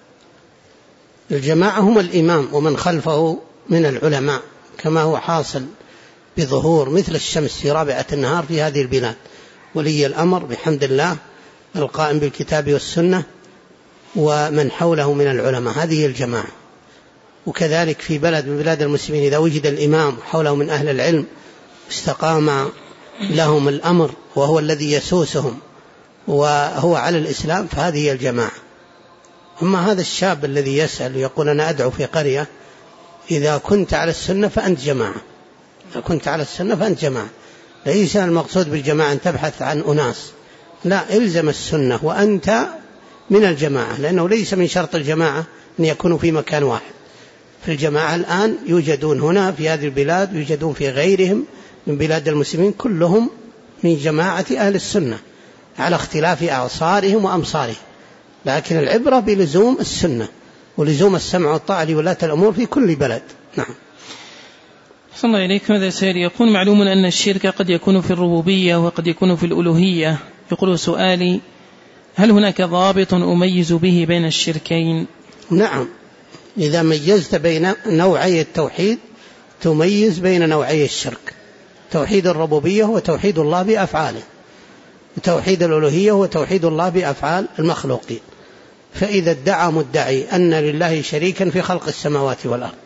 الجماعة هم الإمام ومن خلفه من العلماء، كما هو حاصل بظهور مثل الشمس في رابعة النهار في هذه البلاد، ولي الأمر بحمد الله القائم بالكتاب والسنة ومن حوله من العلماء، هذه الجماعة. وكذلك في بلد من بلاد المسلمين إذا وجد الإمام حوله من أهل العلم استقام لهم الأمر وهو الذي يسوسهم وهو على الإسلام فهذه الجماعة. أما هذا الشاب الذي يسأل يقول أنا أدعو في قرية، إذا كنت على السنة فأنت جماعة، إذا كنت على السنة فأنت جماعة. ليس المقصود بالجماعة أن تبحث عن أناس، لا، إلزم السنة وأنت من الجماعة، لأنه ليس من شرط الجماعة أن يكونوا في مكان واحد. في الجماعة الآن يوجدون هنا في هذه البلاد، يوجدون في غيرهم من بلاد المسلمين، كلهم من جماعة أهل السنة على اختلاف أعصارهم وأمصارهم، لكن العبرة بلزوم السنة ولزوم السمع والطاعة لولاة الأمور في كل بلد. نعم. صلى الله عليكم. هذا سائل يقول: معلوم أن الشرك قد يكون في الربوبية وقد يكون في الألوهية. يقول: سؤالي: هل هناك ضابط أميز به بين الشركين؟ نعم، إذا ميزت بين نوعي التوحيد تميز بين نوعي الشرك. توحيد الربوبية هو توحيد الله بأفعاله، وتوحيد الألوهية هو توحيد الله بأفعال المخلوقين. فإذا ادعى مدعي أن لله شريكا في خلق السماوات والأرض،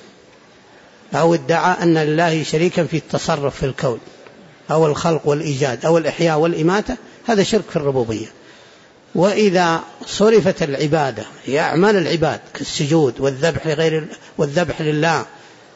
أو ادعى أن لله شريكا في التصرف في الكون أو الخلق والإيجاد أو الإحياء والإماتة، هذا شرك في الربوبية. وإذا صرفت العبادة هي أعمال العباد كالسجود والذبح لله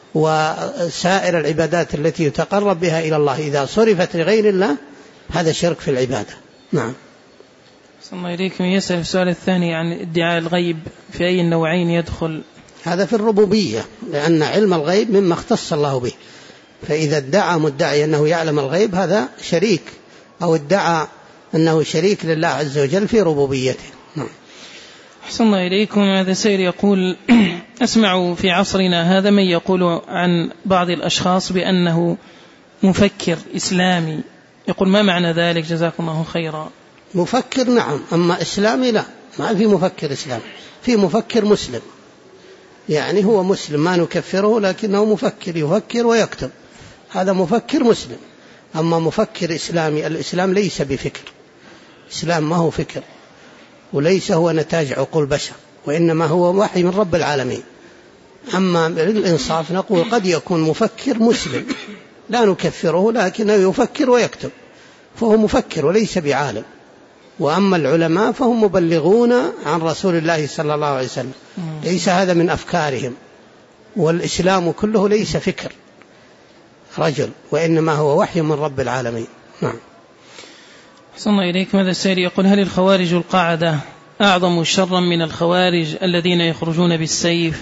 وسائر العبادات التي يتقرب بها إلى الله، إذا صرفت لغير الله هذا شرك في العبادة. نعم. صلى الله عليكم. يسأل السؤال الثاني عن ادعاء الغيب، في أي النوعين يدخل؟ هذا في الربوبية، لأن علم الغيب مما اختص الله به، فإذا ادعى مدعي أنه يعلم الغيب هذا شريك، أو ادعى أنه شريك لله عز وجل في ربوبيته. نعم. أحسن الله إليكم. هذا سائل يقول: أسمع في عصرنا هذا من يقول عن بعض الأشخاص بأنه مفكر إسلامي، يقول: ما معنى ذلك؟ جزاكم الله خيرا. مفكر نعم، أما إسلامي لا. ما في مفكر إسلام، في مفكر مسلم، يعني هو مسلم ما نكفره لكنه مفكر يفكر ويكتب، هذا مفكر مسلم. أما مفكر إسلامي، الإسلام ليس بفكر، الإسلام ما هو فكر وليس هو نتاج عقول بشر، وإنما هو وحي من رب العالمين. أما بالإنصاف نقول قد يكون مفكر مسلم لا نكفره لكنه يفكر ويكتب، فهو مفكر وليس بعالم. وأما العلماء فهم مبلغون عن رسول الله صلى الله عليه وسلم، ليس هذا من أفكارهم. والإسلام كله ليس فكر رجل، وإنما هو وحي من رب العالمين. نعم. أحسن الله إليكم. هذا السائل يقول: هل الخوارج القاعدة أعظم شرا من الخوارج الذين يخرجون بالسيف؟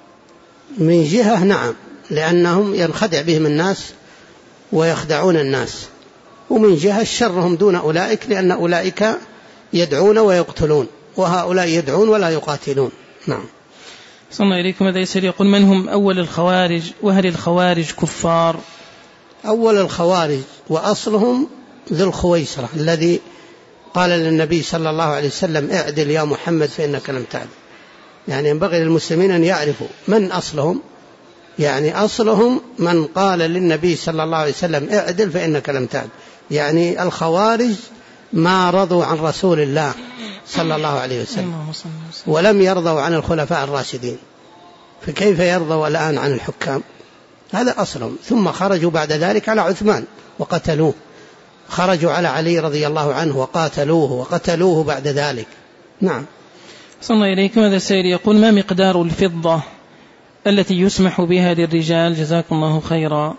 من جهة نعم، لأنهم ينخدع بهم الناس ويخدعون الناس، ومن جهة شرهم دون أولئك، لأن أولئك يدعون ويقتلون، وهؤلاء يدعون ولا يقاتلون. نعم. صلى الله إليكم. هذا يسأل يقول: من هم أول الخوارج، وهل الخوارج كفار؟ أول الخوارج وأصلهم ذو الخويصرة الذي قال للنبي صلى الله عليه وسلم: اعدل يا محمد فإنك لم تعدل. يعني ينبغي للمسلمين أن يعرفوا من أصلهم، يعني أصلهم من قال للنبي صلى الله عليه وسلم: اعدل فإنك لم تعدل. يعني الخوارج ما رضوا عن رسول الله صلى الله عليه وسلم ولم يرضوا عن الخلفاء الراشدين، فكيف يرضوا الآن عن الحكام؟ هذا أصلهم. ثم خرجوا بعد ذلك على عثمان وقتلوه، خرجوا على علي رضي الله عنه وقتلوه بعد ذلك. نعم. صلى الله إليكم. هذا السائل يقول: ما مقدار الفضة التي يسمح بها للرجال؟ جزاكم الله خيرا.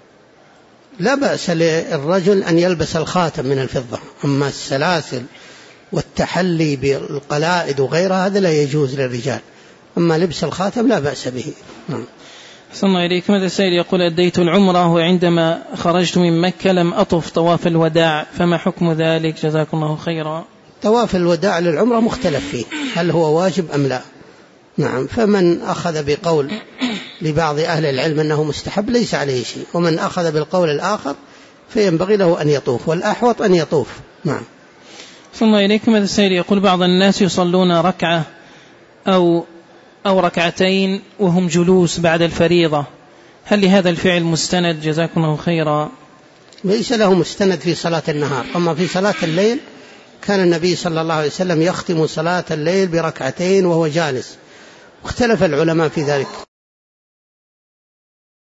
لا بأس للرجل أن يلبس الخاتم من الفضة، أما السلاسل والتحلي بالقلائد وغيرها هذا لا يجوز للرجال، أما لبس الخاتم لا بأس به. نعم. صلى الله إليكم. هذا السائل يقول: أديت العمرة وعندما خرجت من مكة لم أطف طواف الوداع، فما حكم ذلك؟ جزاكم الله خيرا. طواف الوداع للعمرة مختلف فيه، هل هو واجب أم لا؟ نعم. فمن أخذ بقول لبعض أهل العلم أنه مستحب ليس عليه شيء، ومن أخذ بالقول الآخر فينبغي له أن يطوف، والأحوط أن يطوف. نعم. صلى الله إليكم. هذا السائل يقول: بعض الناس يصلون ركعة أو ركعتين وهم جلوس بعد الفريضة، هل لهذا الفعل مستند؟ جزاكم الله خيرا. ليس له مستند في صلاة النهار، أما في صلاة الليل كان النبي صلى الله عليه وسلم يختم صلاة الليل بركعتين وهو جالس، واختلف العلماء في ذلك.